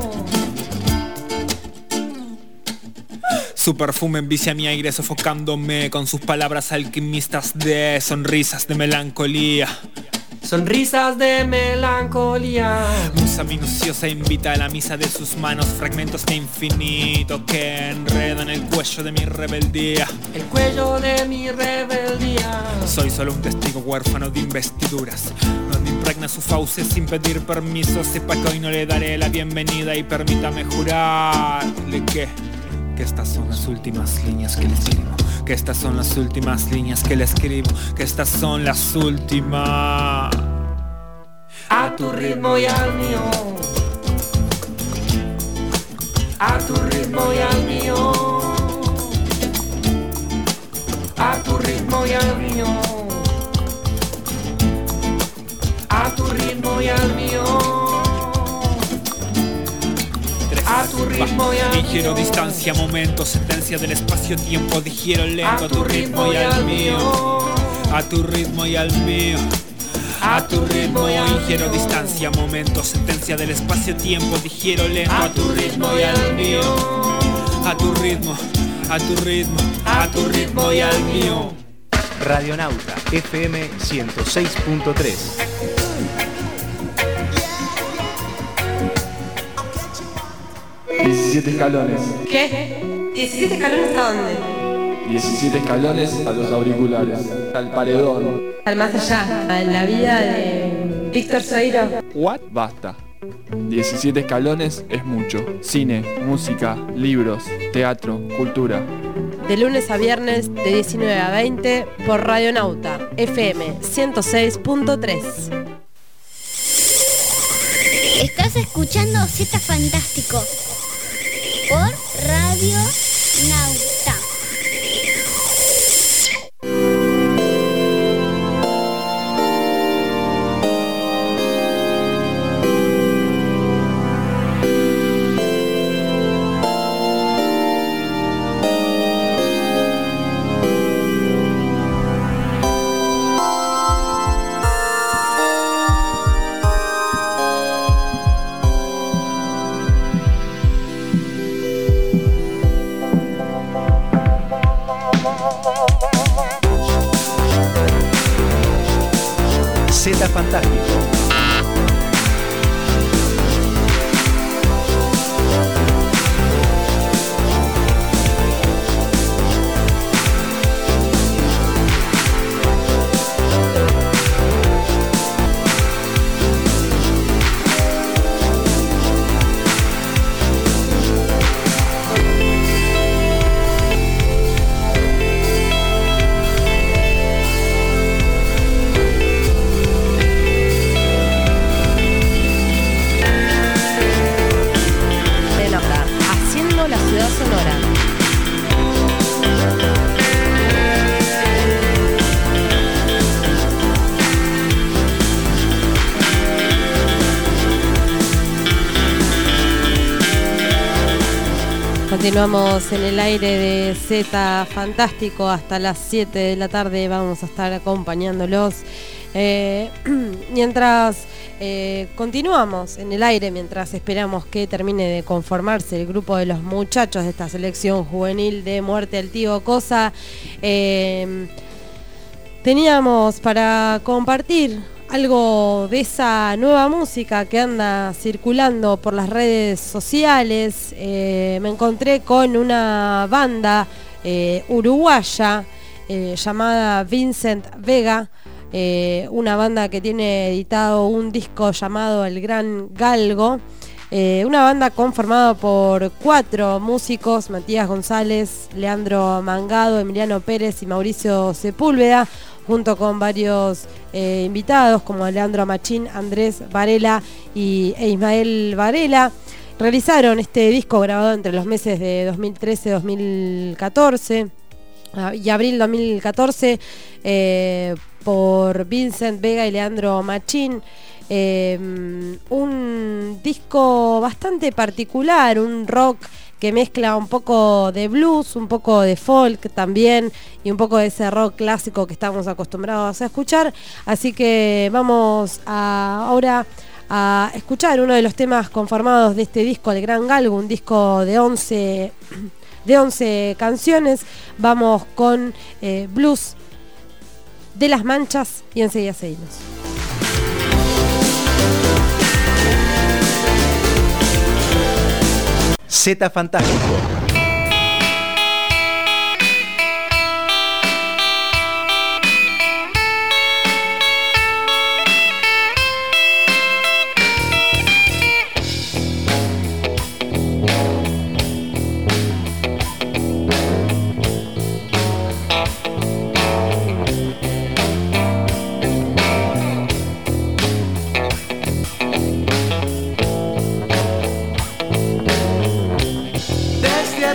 Su perfume envicia mi aire sofocándome con sus palabras alquimistas de sonrisas de melancolía. Sonrisas de melancolía. Musa minuciosa invita a la misa de sus manos, fragmentos de infinito que enredan el cuello de mi rebeldía. El cuello de mi rebeldía. Soy solo un testigo huérfano de investiduras, donde impregna sus fauces sin pedir permiso. Sepa que hoy no le daré la bienvenida y permítame jurarle que estas son las últimas líneas que le escribo, que estas son las últimas líneas que le escribo, que estas son las últimas. A tu ritmo y al mío. A tu ritmo y al mío. A tu ritmo y al mío. A tu ritmo y al mío. A tu ritmo y al mío. Ingiero distancia, momentos, sentencia del espacio-tiempo. Digiero lento a tu ritmo y al mío. A tu ritmo y al mío. A tu ritmo, ingiero distancia, momentos, sentencia del espacio-tiempo. Digiero lento a tu ritmo y al mío. A tu ritmo, a tu ritmo, a tu ritmo y al mío. Radionauta FM 106.3. 17 escalones. ¿Qué? ¿17 escalones a dónde? 17 escalones a los auriculares, al paredón. Al más allá, a la vida de Víctor Sueiro. ¿What? Basta. 17 escalones es mucho. Cine, música, libros, teatro, cultura. De lunes a viernes, de 19 a 20, por Radionauta FM 106.3. Estás escuchando Z Fantástico por Radio Nauta. Z Fantástico. Continuamos en el aire de Z Fantástico hasta las 7 de la tarde. Vamos a estar acompañándolos mientras continuamos en el aire, mientras esperamos que termine de conformarse el grupo de los muchachos de esta selección juvenil de Muerte al Tío Cosa. Teníamos para compartir algo de esa nueva música que anda circulando por las redes sociales. Me encontré con una banda uruguaya llamada Vincent Vega, una banda que tiene editado un disco llamado El Gran Galgo, una banda conformada por 4 músicos: Matías González, Leandro Mangado, Emiliano Pérez y Mauricio Sepúlveda, junto con varios invitados como Leandro Machín, Andrés Varela e Ismael Varela. Realizaron este disco grabado entre los meses de 2013-2014 y abril 2014 por Vincent Vega y Leandro Machín. Un disco bastante particular, un rock que mezcla un poco de blues, un poco de folk también y un poco de ese rock clásico que estamos acostumbrados a escuchar. Así que vamos ahora a escuchar uno de los temas conformados de este disco, El Gran Galgo, un disco de 11 canciones. Vamos con Blues de las Manchas y enseguida seguimos. Z Fantástico. Desde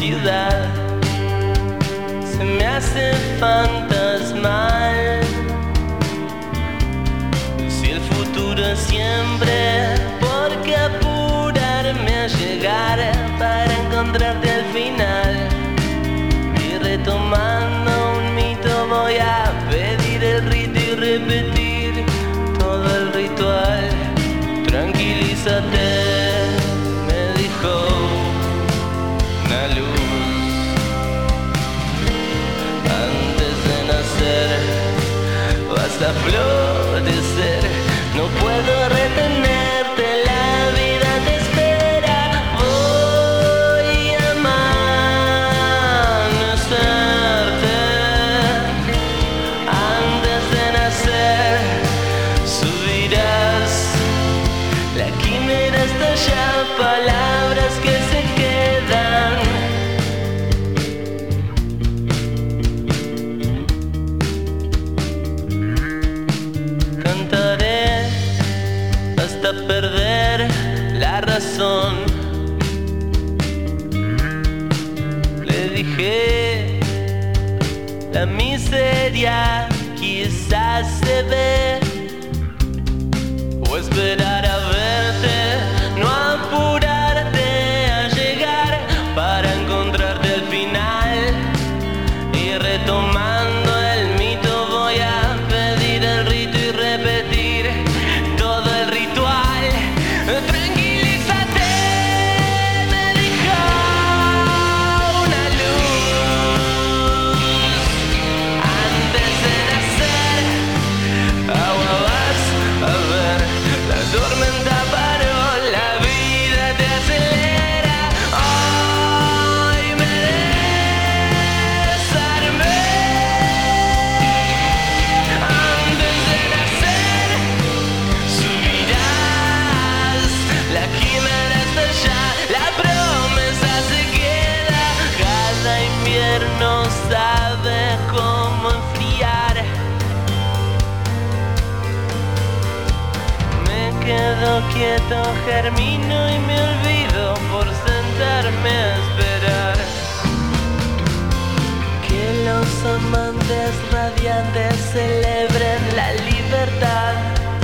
ciudad se me hace fantasmal. Si el futuro es siempre, ¿por qué apurarme a llegar para encontrarte al final? Y retomando un mito voy a pedir el rito y repetir todo el ritual. Tranquilízate, me dijo una luz antes de nacer. Vas a florecer, no puedo retenerte, la vida te espera. Voy a amanecerte antes de nacer. Subirás, la quimera está ya, palabras que se quedan. Cantaré hasta perder la razón. Le dije, la miseria quizás se ve, o esperar a verte, no apurarte a llegar para encontrarte al final. Y retomando el mito voy a pedir el rito y repetir todo el ritual. Tranquilízate, me dijo una luz antes de nacer. Agua vas a ver, la tormenta paró, la vida te acelera. Hoy me desarmé antes de nacer. Subirás, la quimera está ya, la promesa se queda. Cada invierno sabe cómo enfriar. Me quedo quieto, germino y me olvido por sentarme a esperar que los amantes radiantes celebren la libertad.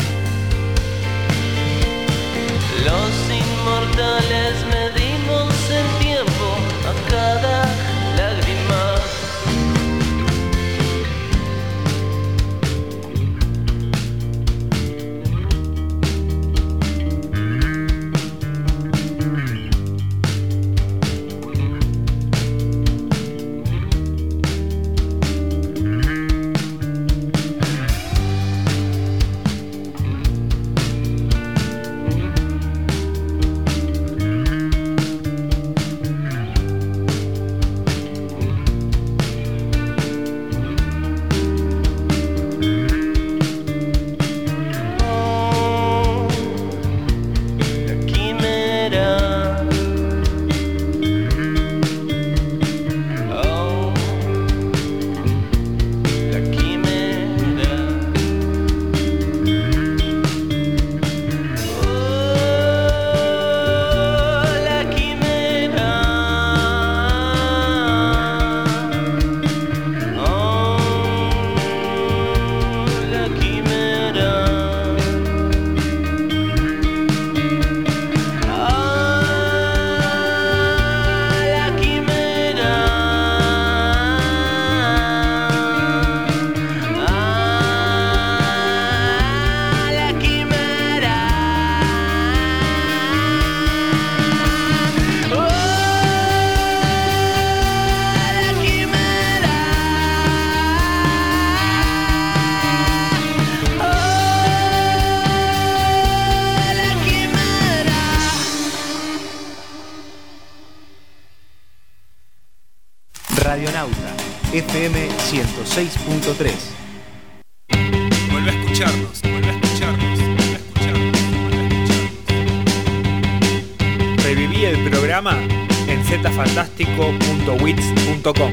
Los inmortales medimos el tiempo a cada lágrima. Radionauta, FM 106.3. Vuelve a escucharnos, vuelve a escucharnos, vuelve a escucharnos, vuelve a escucharnos. Reviví el programa en zfantástico.wits.com.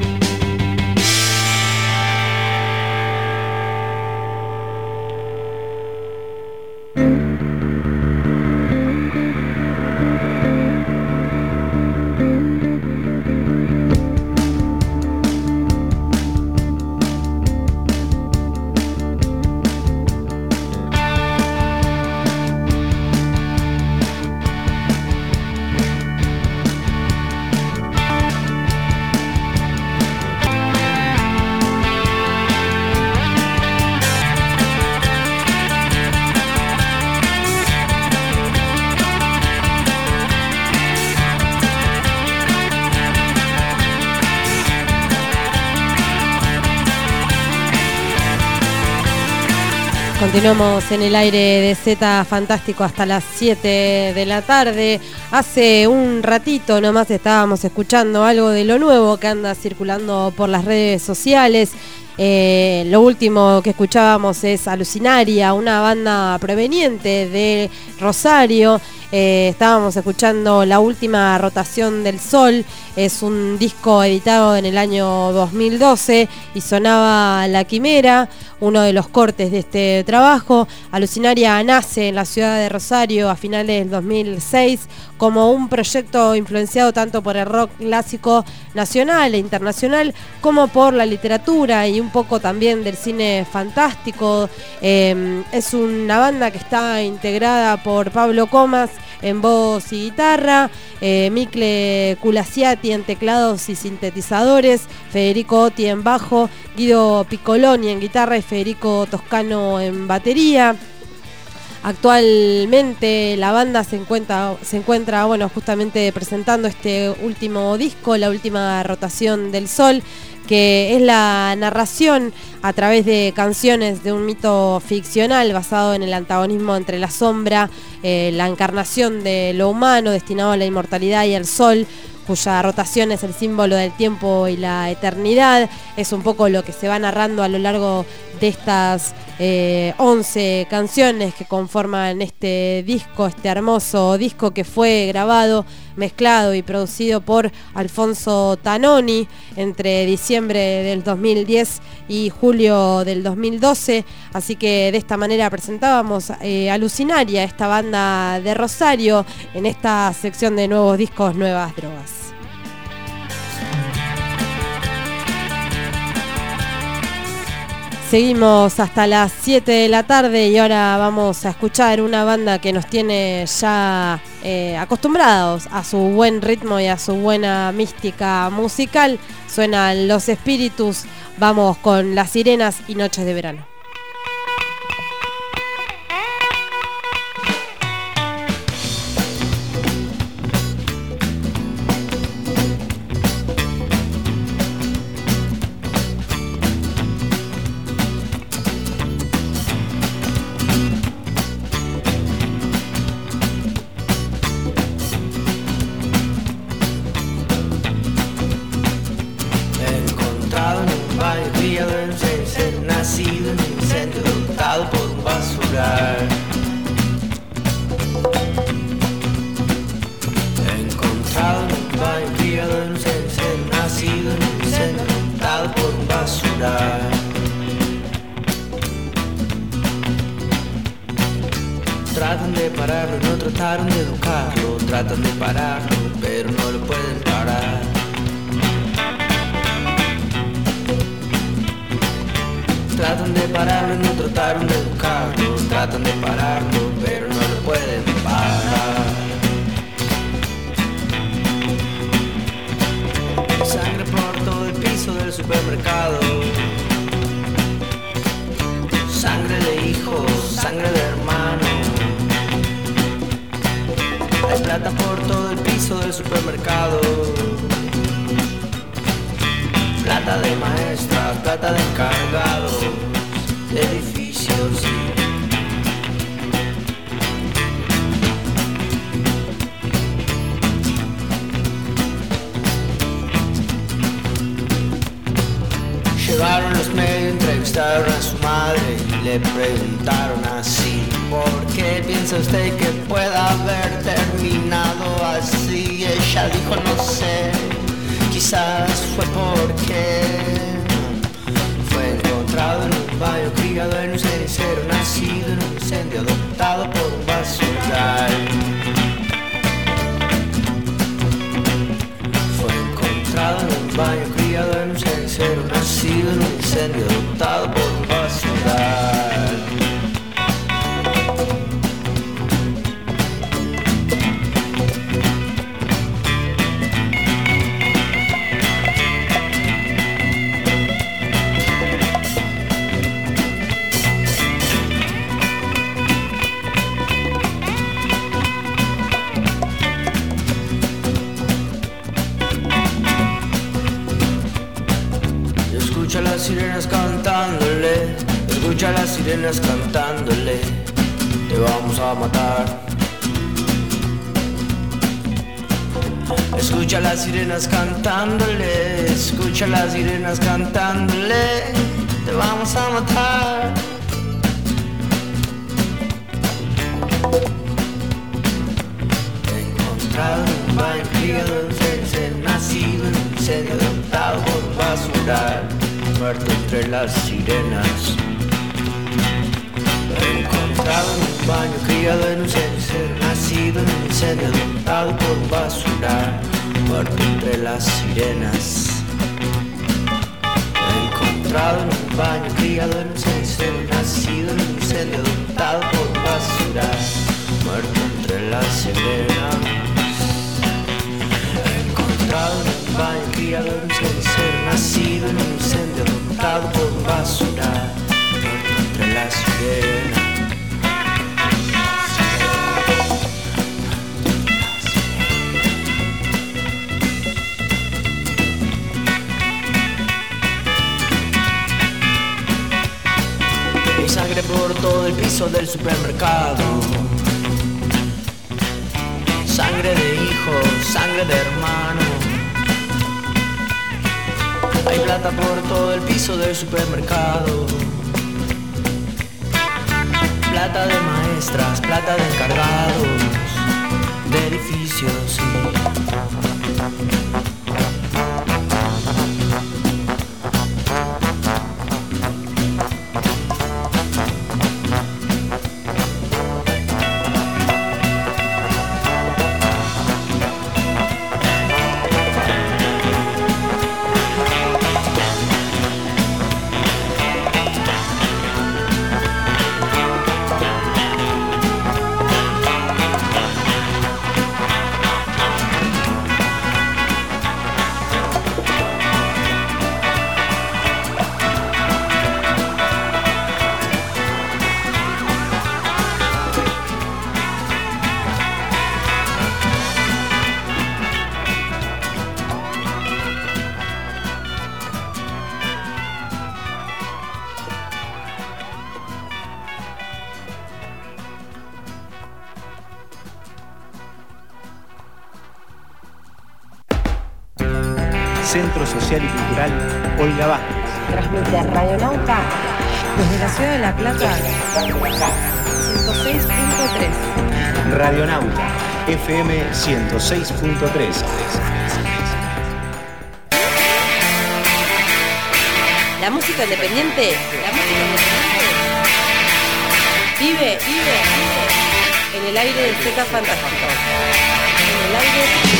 Continuamos en el aire de Z Fantástico hasta las 7 de la tarde. Hace un ratito nomás estábamos escuchando algo de lo nuevo que anda circulando por las redes sociales. Lo último que escuchábamos es Alucinaria, una banda proveniente de Rosario. Estábamos escuchando La Última Rotación del Sol. Es un disco editado en el año 2012 y sonaba La Quimera, uno de los cortes de este trabajo. Alucinaria nace en la ciudad de Rosario a finales del 2006 como un proyecto influenciado tanto por el rock clásico nacional e internacional como por la literatura y un poco también del cine fantástico. Es una banda que está integrada por Pablo Comas en voz y guitarra, Micle Culasiati en teclados y sintetizadores, Federico Otti en bajo, Guido Piccoloni en guitarra y Federico Toscano en batería. Actualmente la banda se encuentra justamente presentando este último disco, La Última Rotación del Sol, que es la narración a través de canciones de un mito ficcional basado en el antagonismo entre la sombra, la encarnación de lo humano destinado a la inmortalidad y al sol, cuya rotación es el símbolo del tiempo y la eternidad. Es un poco lo que se va narrando a lo largo de estas 11 canciones que conforman este disco, este hermoso disco que fue grabado, mezclado y producido por Alfonso Tanoni entre diciembre del 2010 y julio del 2012. Así que de esta manera presentábamos Alucinaria, esta banda de Rosario, en esta sección de nuevos discos, nuevas drogas. Seguimos hasta las 7 de la tarde y ahora vamos a escuchar una banda que nos tiene ya acostumbrados a su buen ritmo y a su buena mística musical. Suenan Los Espíritus, vamos con Las Sirenas y Noches de Verano. Tratan de pararlo, no trataron de educarlo. Tratan de pararlo, pero no lo pueden parar. Tratan de pararlo, no trataron de educarlo. Tratan de pararlo, pero no lo pueden parar. Sangre por todo el piso del supermercado. Sangre de hijos, sangre de hermanos. Hay plata por todo el piso del supermercado. Plata de maestras, plata de encargados de edificios. Llegaron los medios, entrevistaron a su madre y le preguntaron así: ¿por qué piensa usted que pueda haber terminado así? Ella dijo: no sé, quizás fue porque fue encontrado en un baño, criado en un cenicero, nacido en un incendio, adoptado por un basural. Fue encontrado en un baño, criado en un cenicero, nacido en un incendio, adoptado por un basural. Las sirenas cantándole, los Escucha las sirenas cantándole, te vamos a matar. Escucha las sirenas cantándole, escucha las sirenas cantándole, te vamos a matar. Encontrado en un baño, criado en Sense, nacido en un incendio, adoptado por un basural, muerto entre las sirenas. Encontrado en un baño, criado en un Sense, nacido en un incendio, adoptado por un basural, muerto entre las sirenas. Encontrado en un baño, criado en un Sense, nacido en un incendio, adoptado por un basural, muerto entre las sirenas. Encontrado en un baño, criado en un Sense, nacido en un incendio, adoptado por un basural, muerto entre las sirenas. Hay sangre por todo el piso del supermercado, sangre de hijo, sangre de hermano. Hay plata por todo el piso del supermercado, plata de maestras, plata de encargados de edificios. Centro Social y Cultural Olga Vázquez. Transmite Radionauta desde la ciudad de La Plata, 106.3. Radionauta, FM 106.3. La música independiente, vive en el aire del Zeta Fantástico. En el aire.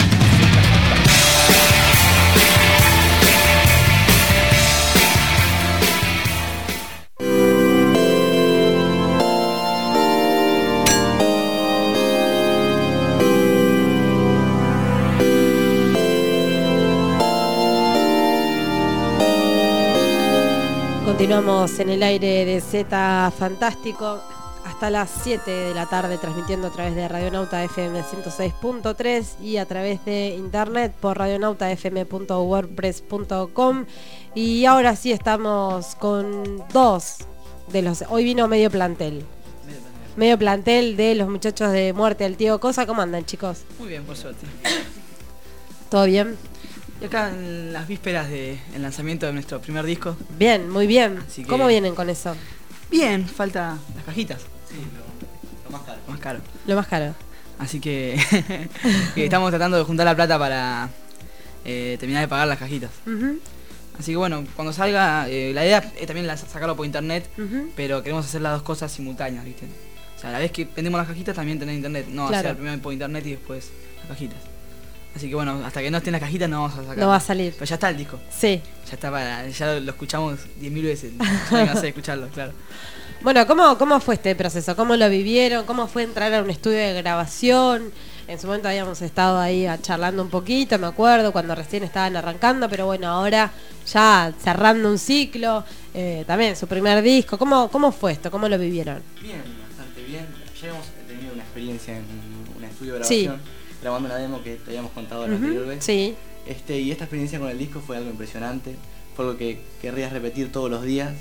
Continuamos en el aire de Zeta Fantástico hasta las 7 de la tarde, transmitiendo a través de Radionauta FM 106.3 y a través de internet por radionautafm.wordpress.com. Y ahora sí estamos con dos de los... Hoy vino medio plantel de los muchachos de Muerte al Tío Cosa. ¿Cómo andan, chicos? Muy bien, por suerte. ¿Todo bien? Y acá en las vísperas del lanzamiento de nuestro primer disco. Bien, muy bien. Así que... ¿Cómo vienen con eso? Bien, falta las cajitas. Sí, lo más caro. Lo más caro. Así que, que estamos tratando de juntar la plata para terminar de pagar las cajitas. Así que bueno, cuando salga, la idea es también sacarlo por internet, pero queremos hacer las dos cosas simultáneas, ¿viste? O sea, a la vez que vendemos las cajitas también tener internet, no hacer primero por internet y después las cajitas. Así que bueno, hasta que no estén las cajitas no vamos a sacar. No va a salir. Pero ya está el disco. Sí. Ya está ya lo escuchamos 10.000 veces. Ya hay que hacer escucharlo, claro. Bueno, ¿cómo fue este proceso? ¿Cómo lo vivieron? ¿Cómo fue entrar a un estudio de grabación? En su momento habíamos estado ahí charlando un poquito, me acuerdo, cuando recién estaban arrancando, pero bueno, ahora ya cerrando un ciclo, también su primer disco. ¿Cómo fue esto? ¿Cómo lo vivieron? Bien, bastante bien. Ya hemos tenido una experiencia en un estudio de grabación. Sí. Grabando una demo que te habíamos contado la anterior vez. Sí. Y esta experiencia con el disco fue algo impresionante. Fue algo que querrías repetir todos los días.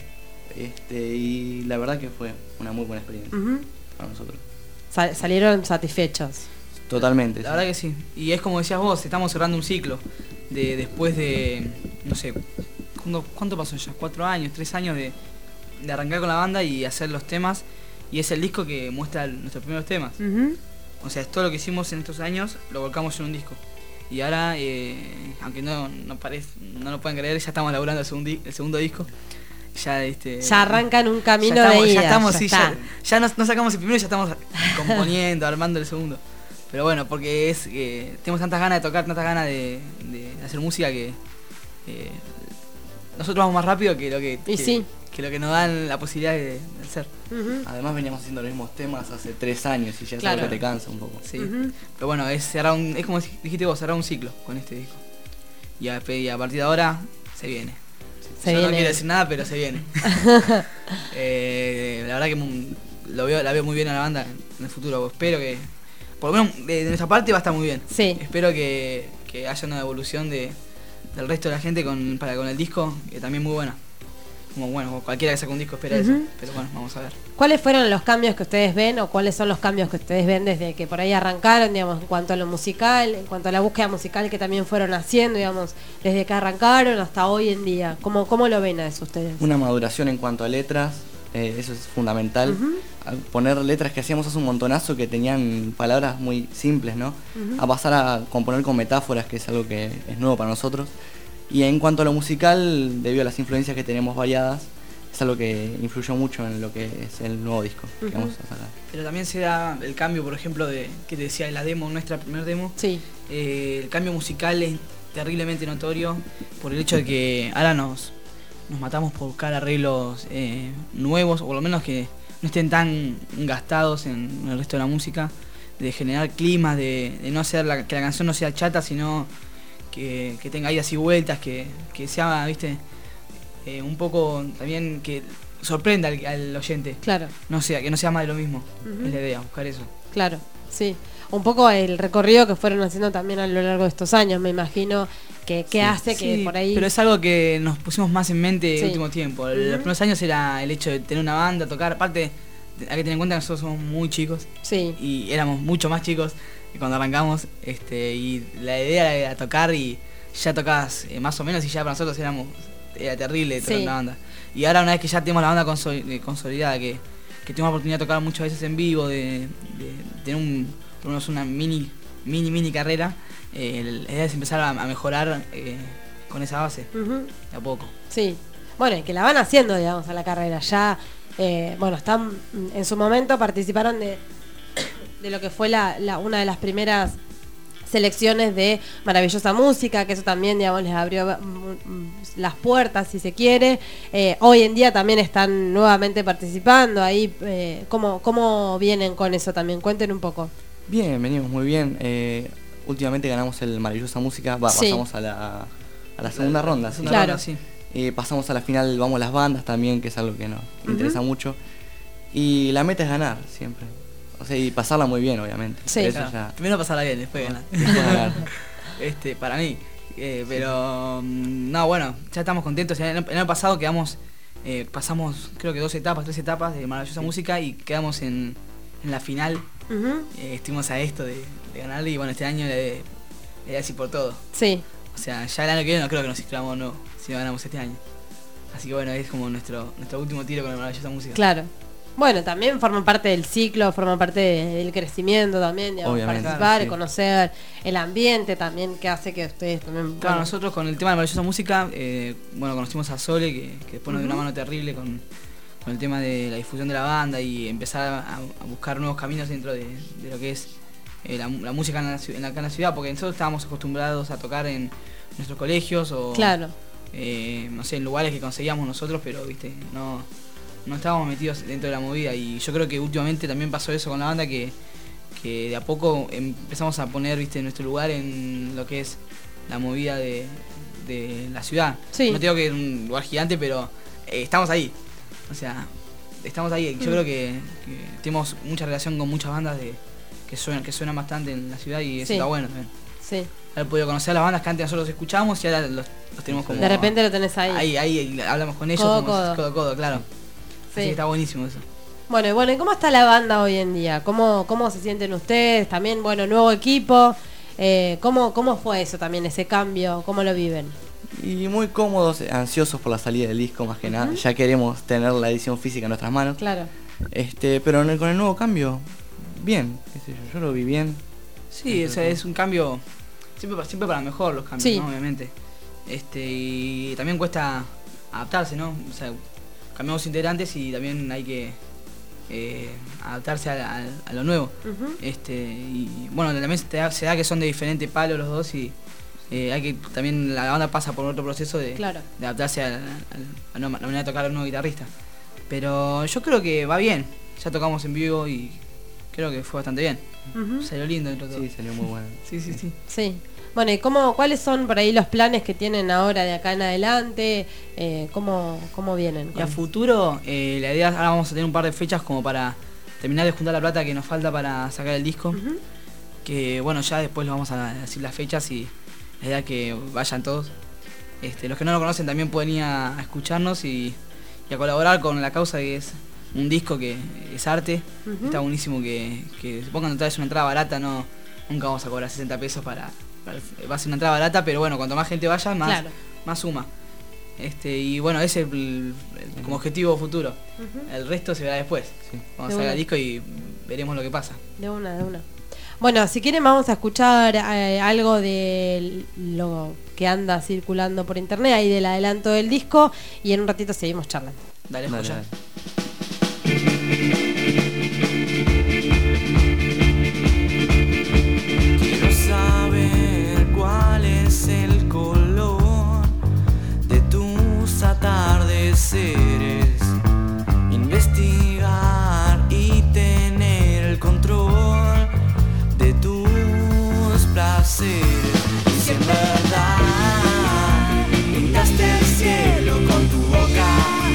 Y la verdad que fue una muy buena experiencia para nosotros. Salieron satisfechos. Totalmente. La verdad que sí. Y es como decías vos, estamos cerrando un ciclo. Después de, no sé, ¿cuánto pasó ya? 4 años, 3 años de arrancar con la banda y hacer los temas. Y es el disco que muestra nuestros primeros temas. O sea, es todo lo que hicimos en estos años, lo volcamos en un disco. Y ahora, aunque no lo pueden creer, ya estamos laburando el segundo disco. Ya arrancan un camino ya estamos, de ida. Ya estamos, ya nos sacamos el primero y ya estamos componiendo, armando el segundo. Pero bueno, porque tenemos tantas ganas de tocar, tantas ganas de hacer música que nosotros vamos más rápido que lo que nos dan la posibilidad de hacer. Además veníamos haciendo los mismos temas hace 3 años y ya es algo que te cansa un poco. Sí. Pero bueno, es como dijiste vos, cerrar un ciclo con este disco. Y a partir de ahora se viene. No quiero decir nada, pero se viene. La verdad que la veo muy bien a la banda en el futuro. Espero que, por lo menos de nuestra parte, va a estar muy bien. Sí. Espero que haya una evolución del resto de la gente con el disco, que también muy buena. Como bueno, cualquiera que saque un disco espera eso. Pero bueno, vamos a ver. ¿Cuáles fueron los cambios que ustedes ven o cuáles son los cambios que ustedes ven desde que por ahí arrancaron, digamos, en cuanto a lo musical, en cuanto a la búsqueda musical que también fueron haciendo, digamos, desde que arrancaron hasta hoy en día? ¿Cómo lo ven a eso ustedes? Una maduración en cuanto a letras, eso es fundamental. Poner letras que hacíamos hace un montonazo que tenían palabras muy simples, ¿no? A pasar a componer con metáforas, que es algo que es nuevo para nosotros. Y en cuanto a lo musical, debido a las influencias que tenemos variadas, es algo que influyó mucho en lo que es el nuevo disco que vamos a sacar. Pero también se da el cambio, por ejemplo, que te decía de la demo, nuestra primer demo. Sí. El cambio musical es terriblemente notorio por el hecho de que ahora nos matamos por buscar arreglos nuevos, o por lo menos que no estén tan gastados en el resto de la música, de generar climas, de no hacer que la canción no sea chata, sino que tenga idas y vueltas, que sea, viste, un poco también que sorprenda al oyente. Claro. Que no sea más de lo mismo. Es la idea, buscar eso. Claro, sí. Un poco el recorrido que fueron haciendo también a lo largo de estos años, me imagino, que hace que por ahí... Pero es algo que nos pusimos más en mente en el último tiempo. Los primeros años era el hecho de tener una banda, tocar. Aparte, hay que tener en cuenta que nosotros somos muy chicos. Sí. Y éramos mucho más chicos cuando arrancamos. Y la idea era tocar y ya tocabas más o menos, y ya para nosotros era terrible tocar una banda. Y ahora, una vez que ya tenemos la banda consolidada, que tuvimos la oportunidad de tocar muchas veces en vivo, de tener por lo menos una mini carrera, la idea es empezar a mejorar con esa base, de a poco. Sí, bueno, y que la van haciendo, digamos, a la carrera. Ya, están en su momento participaron de lo que fue una de las primeras selecciones de Maravillosa Música, que eso también, digamos, les abrió las puertas, si se quiere. Hoy en día también están nuevamente participando ahí. ¿Cómo vienen con eso también? Cuenten un poco. Bien, venimos muy bien. Últimamente ganamos el Maravillosa Música, pasamos a la segunda ronda. ¿Sí? Claro, sí. Pasamos a la final, vamos las bandas también, que es algo que nos interesa mucho. Y la meta es ganar siempre. O sea, y pasarla muy bien, obviamente. Sí, claro. Ya... Primero pasarla bien, después ganar. ganar. Para mí. Pero no, bueno, ya estamos contentos. El año pasado pasamos creo que 3 etapas de Maravillosa Música y quedamos en la final. Estuvimos a esto de ganarle, y bueno, este año le así por todo. Sí. O sea, ya el año que viene no creo que nos inscribamos si no ganamos este año. Así que bueno, es como nuestro último tiro con la Maravillosa Música. Claro. Bueno, también forman parte del ciclo, forman parte del crecimiento también, digamos, participar, claro, sí. Conocer el ambiente también, que hace que ustedes también... Claro, nosotros con el tema de Maravillosa Música, conocimos a Sole, que después nos dio una mano terrible con el tema de la difusión de la banda y empezar a buscar nuevos caminos dentro de lo que es la música acá en la ciudad, porque nosotros estábamos acostumbrados a tocar en nuestros colegios o... Claro. No sé, en lugares que conseguíamos nosotros, pero viste, no estábamos metidos dentro de la movida, y yo creo que últimamente también pasó eso con la banda, que de a poco empezamos a poner, viste, nuestro lugar en lo que es la movida de la ciudad. Sí. No te digo que es un lugar gigante, pero estamos ahí. O sea, estamos ahí. Yo creo que tenemos mucha relación con muchas bandas que suenan bastante en la ciudad, y eso está bueno. Sí. Haber podido conocer a las bandas que antes nosotros escuchábamos y ahora los tenemos como... De repente lo tenés ahí. Ahí hablamos con ellos, codo, codo, claro. Así que está buenísimo eso. Bueno, ¿y cómo está la banda hoy en día? ¿Cómo se sienten ustedes? También, nuevo equipo. ¿Cómo fue eso también, ese cambio? ¿Cómo lo viven? Y muy cómodos, ansiosos por la salida del disco más que nada. Ya queremos tener la edición física en nuestras manos. Claro. Pero con el nuevo cambio, bien, qué sé yo lo vi bien. Sí, o sea, es un cambio siempre para mejor los cambios, ¿no? Obviamente. Y también cuesta adaptarse, ¿no? O sea, cambiamos integrantes y también hay que adaptarse a lo nuevo. Y bueno, también se da que son de diferente palo los dos y hay que también la banda pasa por otro proceso de adaptarse a la manera de tocar al nuevo guitarrista. Pero yo creo que va bien. Ya tocamos en vivo y creo que fue bastante bien. Salió lindo dentro de todo. Sí, salió muy bueno. Sí. Bueno, ¿y cuáles son por ahí los planes que tienen ahora de acá en adelante? ¿Cómo vienen? Y a futuro, la idea ahora vamos a tener un par de fechas como para terminar de juntar la plata que nos falta para sacar el disco. Que bueno, ya después lo vamos a decir las fechas y la idea es que vayan todos. Los que no lo conocen también pueden ir a escucharnos y a colaborar con la causa, que es un disco que es arte. Está buenísimo que se pongan otra vez una entrada barata, nunca vamos a cobrar 60 pesos para va a ser una entrada barata, pero bueno, cuanto más gente vaya, más suma. Y bueno, ese es como objetivo futuro. El resto se verá después. Cuando salga el disco y veremos lo que pasa. De una. Bueno, si quieren vamos a escuchar algo de lo que anda circulando por internet, ahí del adelanto del disco, y en un ratito seguimos charlando. Dale. Quiero saber cuál es el color de tus atardeceres, investigar y tener el control de tus placeres. Y si en verdad pintaste el cielo con tu boca,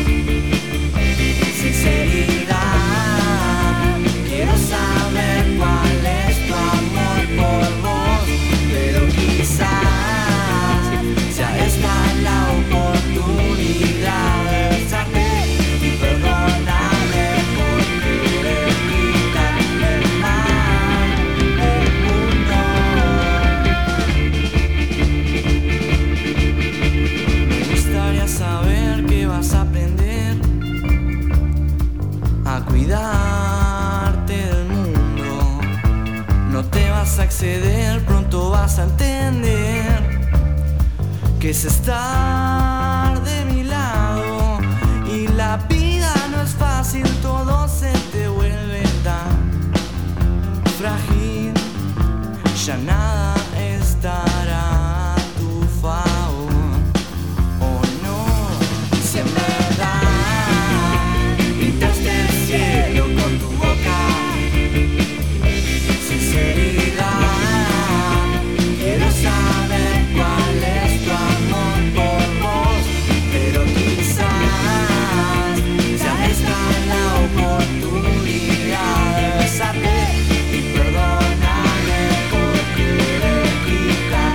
sinceridad, quiero saber cuál es tu amor por vos, pero quizás sea esta la oportunidad de besarte y perdonarme por querer quitarme mal el mundo. Me gustaría saber que vas a aprender a cuidarte del mundo. No te vas a exceder, pronto vas a entender que es estar de mi lado. Y la vida no es fácil, todo se te vuelve tan frágil. Ya nada estará a tu favor, ¿o no? Si en verdad pintaste el cielo con tu boca, sinceridad, quiero saber cuál es tu amor por vos, pero quizás sea esta la oportunidad de besarte y perdonarme por querer quitar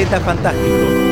Z Fantástico.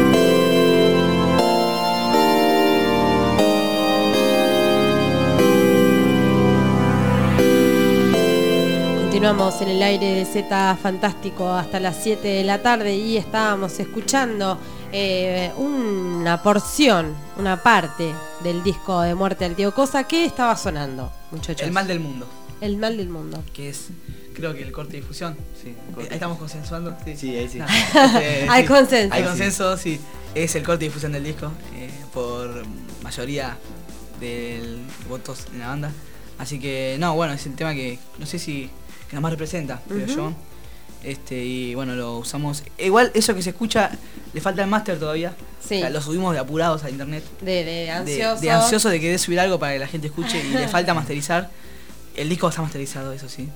Continuamos en el aire de Z Fantástico hasta las 7 de la tarde y estábamos escuchando una porción, una parte del disco de Muerte al Tío Cosa. ¿Qué estaba sonando, muchachos? El mal del mundo. El mal del mundo. Que es, creo que el corte de difusión. Sí, ahí estamos consensuando. Sí, ahí sí. No, Hay sí, consenso. Hay consenso, sí. Es el corte de difusión del disco, por mayoría de votos en la banda. Así que, no, bueno, es el tema que no sé si que nos más representa, creo yo. Y bueno, lo usamos. Igual eso que se escucha, le falta el máster todavía. Sí. O sea, lo subimos de apurados a internet. De ansioso. De ansioso de querer subir algo para que la gente escuche y le falta masterizar. El disco está masterizado, eso sí.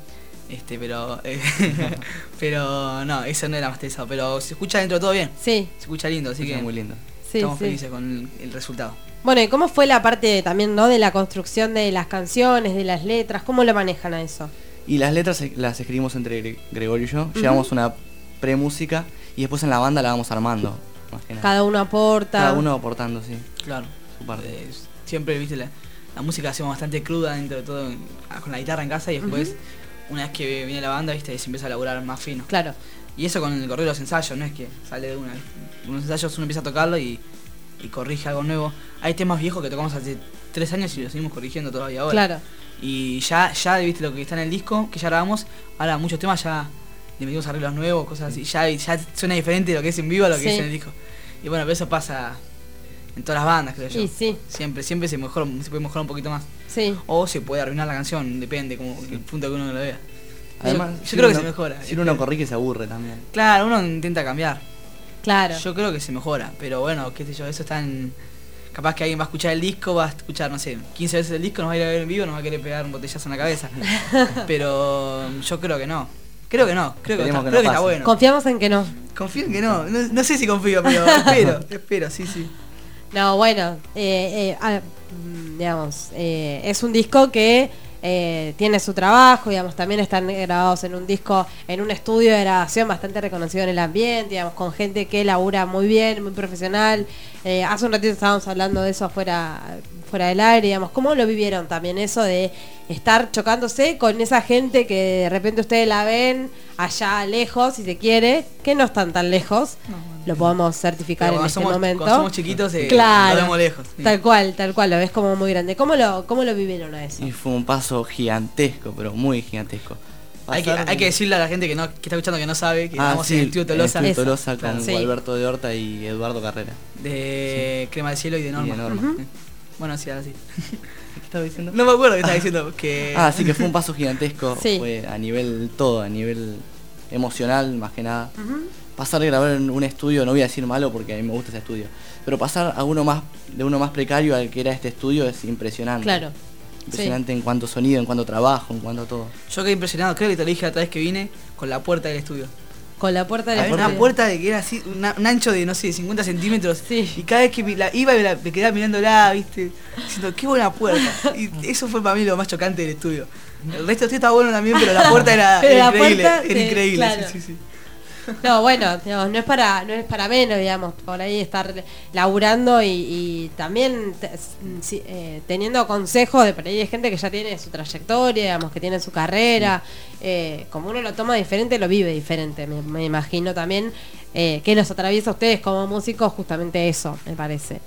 Pero no, eso no era masterizado. Pero se escucha dentro de todo bien. Sí. Se escucha lindo, así que muy lindo. Estamos felices con el resultado. Bueno, ¿y cómo fue la parte también, ¿no?, de la construcción de las canciones, de las letras? ¿Cómo lo manejan a eso? Y las letras las escribimos entre Gregorio y yo. Llevamos una pre-música y después en la banda la vamos armando. Más que nada. Cada uno aporta. Cada uno aportando, sí. Claro. Su parte. Siempre, viste, la música la hacemos bastante cruda dentro de todo, con la guitarra en casa y después, una vez que viene la banda, viste, se empieza a laburar más fino. Claro. Y eso con el correr de los ensayos, no es que sale de una. Unos ensayos uno empieza a tocarlo y corrige algo nuevo. Hay temas viejos que tocamos hace 3 años y los seguimos corrigiendo todavía ahora. Claro. Y ya viste lo que está en el disco, que ya grabamos, ahora muchos temas ya le metimos arreglos nuevos, cosas así, ya suena diferente lo que es en vivo a lo que es en el disco. Y bueno, pero eso pasa en todas las bandas, creo yo. Y sí. Siempre se puede mejorar un poquito más. Sí. O se puede arruinar la canción, depende como el punto que uno lo vea. Además, yo creo que se mejora. Si uno corrige se aburre también. Claro, uno intenta cambiar. Claro. Yo creo que se mejora, pero bueno, qué sé yo, eso está en... Capaz que alguien va a escuchar el disco, va a escuchar, no sé, 15 veces el disco, nos va a ir a ver en vivo, nos va a querer pegar un botellazo en la cabeza. Pero yo creo que no. Creo que está bueno. Confiamos en que no. Confío en que no. No sé si confío, pero espero, sí. No, bueno, digamos, es un disco que tiene su trabajo, digamos, también están grabados en un disco, en un estudio de grabación bastante reconocido en el ambiente, digamos, con gente que labura muy bien, muy profesional. Hace un ratito estábamos hablando de eso fuera del aire, digamos, ¿cómo lo vivieron también eso de estar chocándose con esa gente que de repente ustedes la ven allá lejos, si se quiere, que no están tan lejos? Lo podemos certificar en este momento. Cuando somos chiquitos, claro, lo vemos lejos. Sí. Tal cual, lo ves como muy grande. ¿Cómo lo vivieron a eso? Y fue un paso gigantesco, pero muy gigantesco. Hay que decirle a la gente que está escuchando que no sabe que estamos en el Estudio Tolosa. En el Estudio Tolosa con Gualberto de Horta y Eduardo Carrera. De Crema del Cielo y de Norma. Bueno, sí, ahora sí. ¿Qué estaba diciendo? No me acuerdo qué estaba diciendo. Que... sí, que fue un paso gigantesco. Fue a nivel emocional más que nada. Pasar de grabar en un estudio, no voy a decir malo porque a mí me gusta ese estudio, pero pasar a uno más precario al que era este estudio es impresionante. Claro. Impresionante en cuanto a sonido, en cuanto a trabajo, en cuanto a todo. Yo quedé impresionado, creo que te lo dije la otra vez que vine, con la puerta del estudio. Con la puerta del estudio. Una puerta de que era así, un ancho de, no sé, 50 centímetros. Sí. Y cada vez que iba me quedaba mirándola, viste, diciendo, qué buena puerta. Y eso fue para mí lo más chocante del estudio. El resto sí estaba bueno también, pero la puerta era increíble. Era increíble, claro. Sí. No, bueno, digamos, no es para menos, digamos, por ahí estar laburando y también teniendo consejos de por ahí hay gente que ya tiene su trayectoria, digamos, que tiene su carrera, como uno lo toma diferente, lo vive diferente, me imagino también que los atraviesa a ustedes como músicos justamente eso, me parece.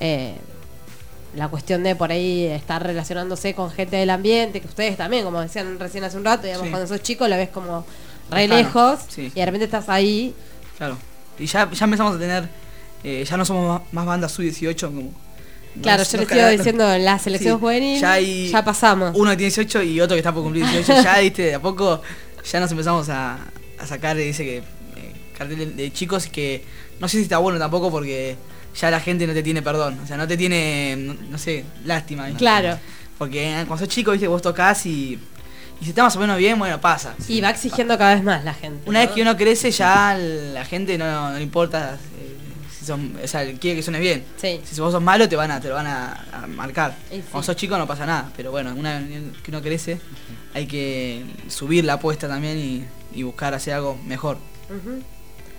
La cuestión de por ahí estar relacionándose con gente del ambiente, que ustedes también, como decían recién hace un rato, digamos, cuando sos chico lo ves como re lejos y de repente estás ahí. Claro. Y ya empezamos a tener, ya no somos más bandas sub-18 como... Claro, yo les sigo diciendo en la selección juvenil, ya pasamos. Uno que tiene 18 y otro que está por cumplir 18, ya viste, de a poco ya nos empezamos a sacar ese cartel de chicos que no sé si está bueno tampoco porque ya la gente no te tiene perdón, o sea, no te tiene, no sé, lástima. Claro. Porque cuando sos chico, viste, vos tocás y si está más o menos bien, bueno, pasa. Y va exigiendo cada vez más la gente. Una vez que uno crece, ya la gente no le importa si son, o sea, quiere que suene bien. Sí. Si vos sos malo, te lo van a marcar. Cuando sos chico no pasa nada, pero bueno, una vez que uno crece, hay que subir la apuesta también y buscar hacer algo mejor.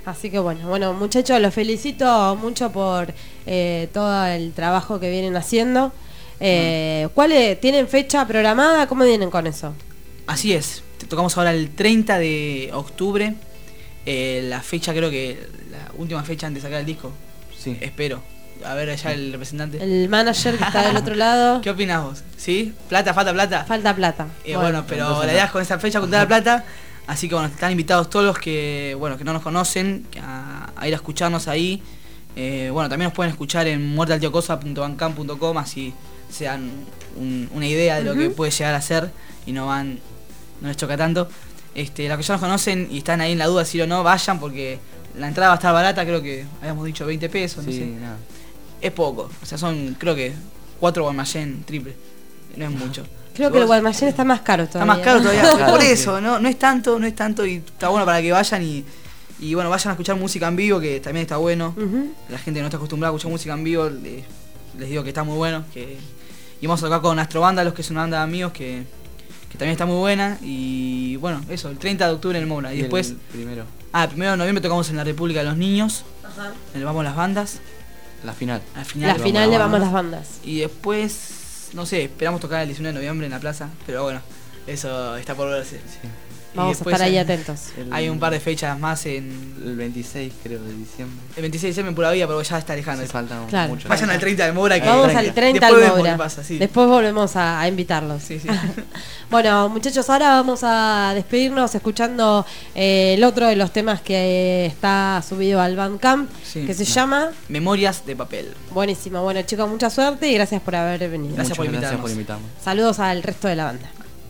Así que bueno, muchachos, los felicito mucho por todo el trabajo que vienen haciendo. ¿Tienen fecha programada? ¿Cómo vienen con eso? Así es, te tocamos ahora el 30 de octubre. La fecha, creo que la última fecha antes de sacar el disco. Sí. Espero. A ver allá el representante. El manager que está del otro lado. ¿Qué opinas vos? ¿Sí? ¿Plata? ¿Falta plata? Falta plata. Bueno, pero la idea es con esa fecha juntar la plata. Así que bueno, están invitados todos los que no nos conocen a ir a escucharnos ahí. También nos pueden escuchar en muertealtiocosa.bandcamp.com, así se dan una idea de lo que puede llegar a ser y no les choca tanto. Los que ya nos conocen y están ahí en la duda si o no, vayan, porque la entrada va a estar barata, creo que habíamos dicho 20 pesos, no sé. Nada. Es poco, o sea, son creo que 4 Guaymallén triple, no es mucho. Creo que el Guaymallén está más caro todavía. Está más caro todavía, por eso, no es tanto y está bueno para que vayan y bueno, vayan a escuchar música en vivo, que también está bueno. La gente que no está acostumbrada a escuchar música en vivo, les digo que está muy bueno. Y vamos a tocar con Astrobándalos, que es una banda de amigos que también está muy buena. Y bueno, eso, el 30 de octubre en el Moura. Y después... el primero de noviembre tocamos en la República de los Niños. Ajá. En el Vamos Las Bandas. La final de Vamos Las Bandas. Y después, no sé, esperamos tocar el 19 de noviembre en la plaza. Pero bueno, eso está por verse. Sí. Vamos a estar ahí atentos. Hay un par de fechas más en... El 26, creo, de diciembre. El 26 de diciembre en Pura Vida, pero ya está alejando. Falta mucho. Vayan al 30 del Moura. Vamos al 30 del Moura. Sí. Después volvemos a invitarlos. Sí. Bueno, muchachos, ahora vamos a despedirnos escuchando el otro de los temas que está subido al Bandcamp, que se llama... Memorias de Papel. Buenísimo. Bueno, chicos, mucha suerte y gracias por haber venido. Gracias por invitarnos. Saludos al resto de la banda.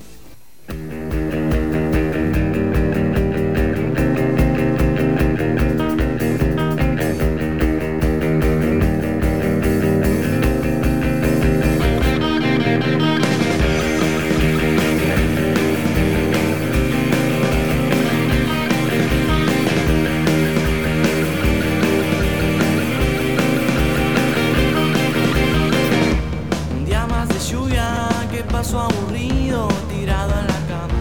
Aburrido, tirado en la cama,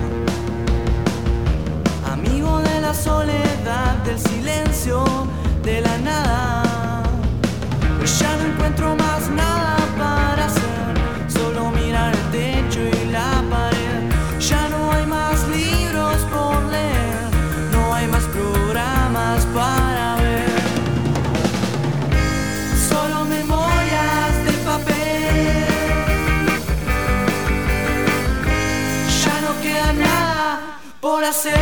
amigo de la soledad, del silencio, de la nada. Pues ya no encuentro más nada para hacer, solo mirar el techo y la pared. Ya no hay más libros por leer, no hay más programas para ver, solo memorias de papel. Nada por hacer.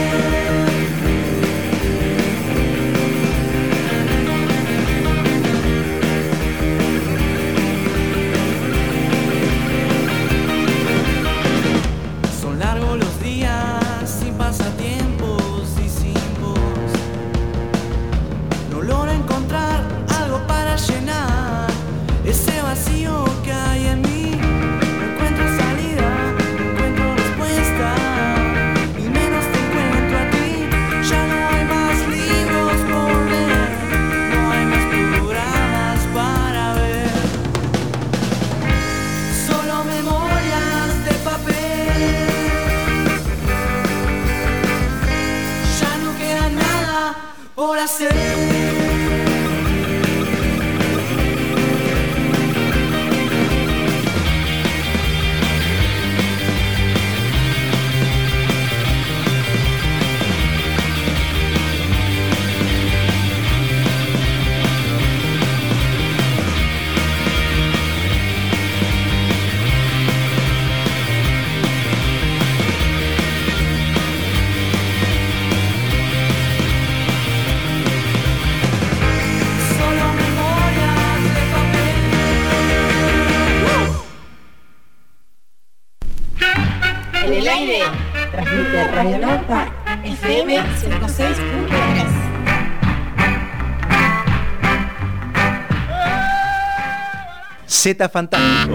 Son largos los días sin pasatiempos y sin voz. No logro encontrar algo para llenar ese vacío que hay en mí. Por hacer. En el aire transmite Radio Nauta FM 106.3. Zeta Fantástico.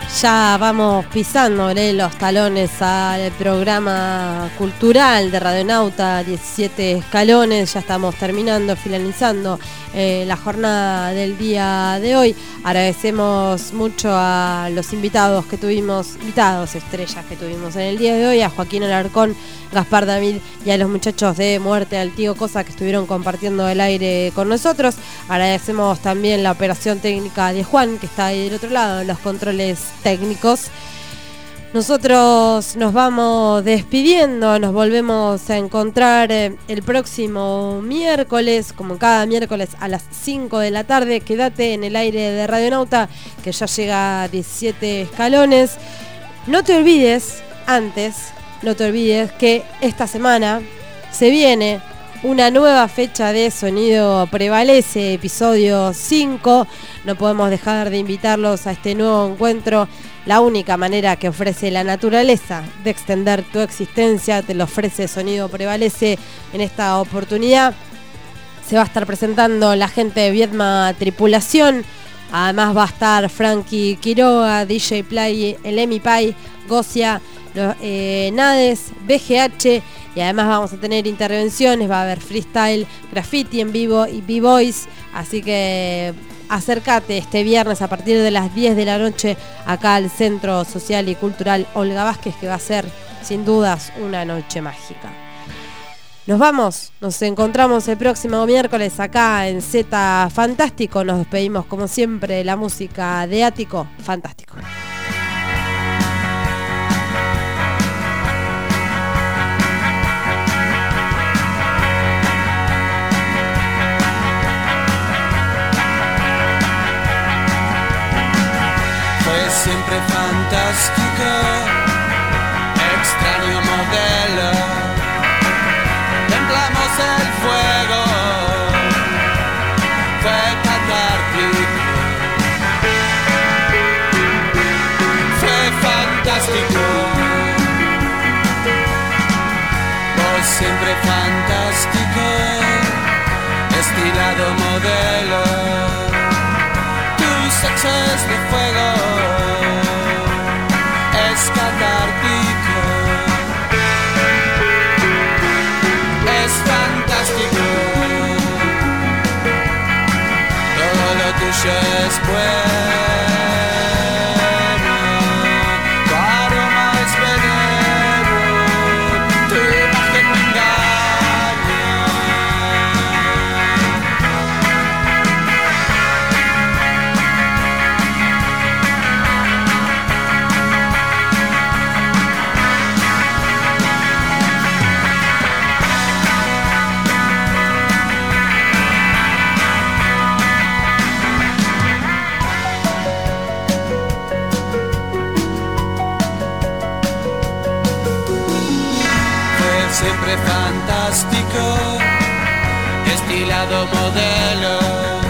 Ya vamos pisándole los talones al programa cultural de Radionauta, 17 escalones. Ya estamos terminando, finalizando la jornada del día de hoy. Agradecemos mucho a los invitados estrellas que tuvimos en el día de hoy, a Joaquín Alarcón, Gaspar David y a los muchachos de Muerte al Tío Cosa que estuvieron compartiendo el aire con nosotros. Agradecemos también la operación técnica de Juan, que está ahí del otro lado, los controles técnicos. Nosotros nos vamos despidiendo, nos volvemos a encontrar el próximo miércoles, como cada miércoles a las 5 de la tarde. Quédate en el aire de Radionauta, que ya llega a 17 escalones. No te olvides que esta semana se viene una nueva fecha de Sonido Prevalece, episodio 5. No podemos dejar de invitarlos a este nuevo encuentro. La única manera que ofrece la naturaleza de extender tu existencia te lo ofrece Sonido Prevalece. En esta oportunidad se va a estar presentando la gente de Viedma Tripulación. Además va a estar Frankie Quiroga, DJ Play, el Emi Pai, Gocia, Nades, BGH, y además vamos a tener intervenciones, va a haber freestyle, graffiti en vivo y B-Boys, así que acércate este viernes a partir de las 10 de la noche acá al Centro Social y Cultural Olga Vázquez, que va a ser sin dudas una noche mágica. Nos vamos, nos encontramos el próximo miércoles acá en Z Fantástico. Nos despedimos como siempre de la música de Ático Fantástico. Fue siempre fantástico, extraño modelo. Templamos el fuego, fue catártico, fue fantástico. Vos siempre fantástico, estilado modelo. Tu sexo es de fuego, es catártico. Es fantástico, todo lo tuyo es bueno, tu aroma es veneno, tu imagen me engaña. Siempre fantástico, estilado modelo.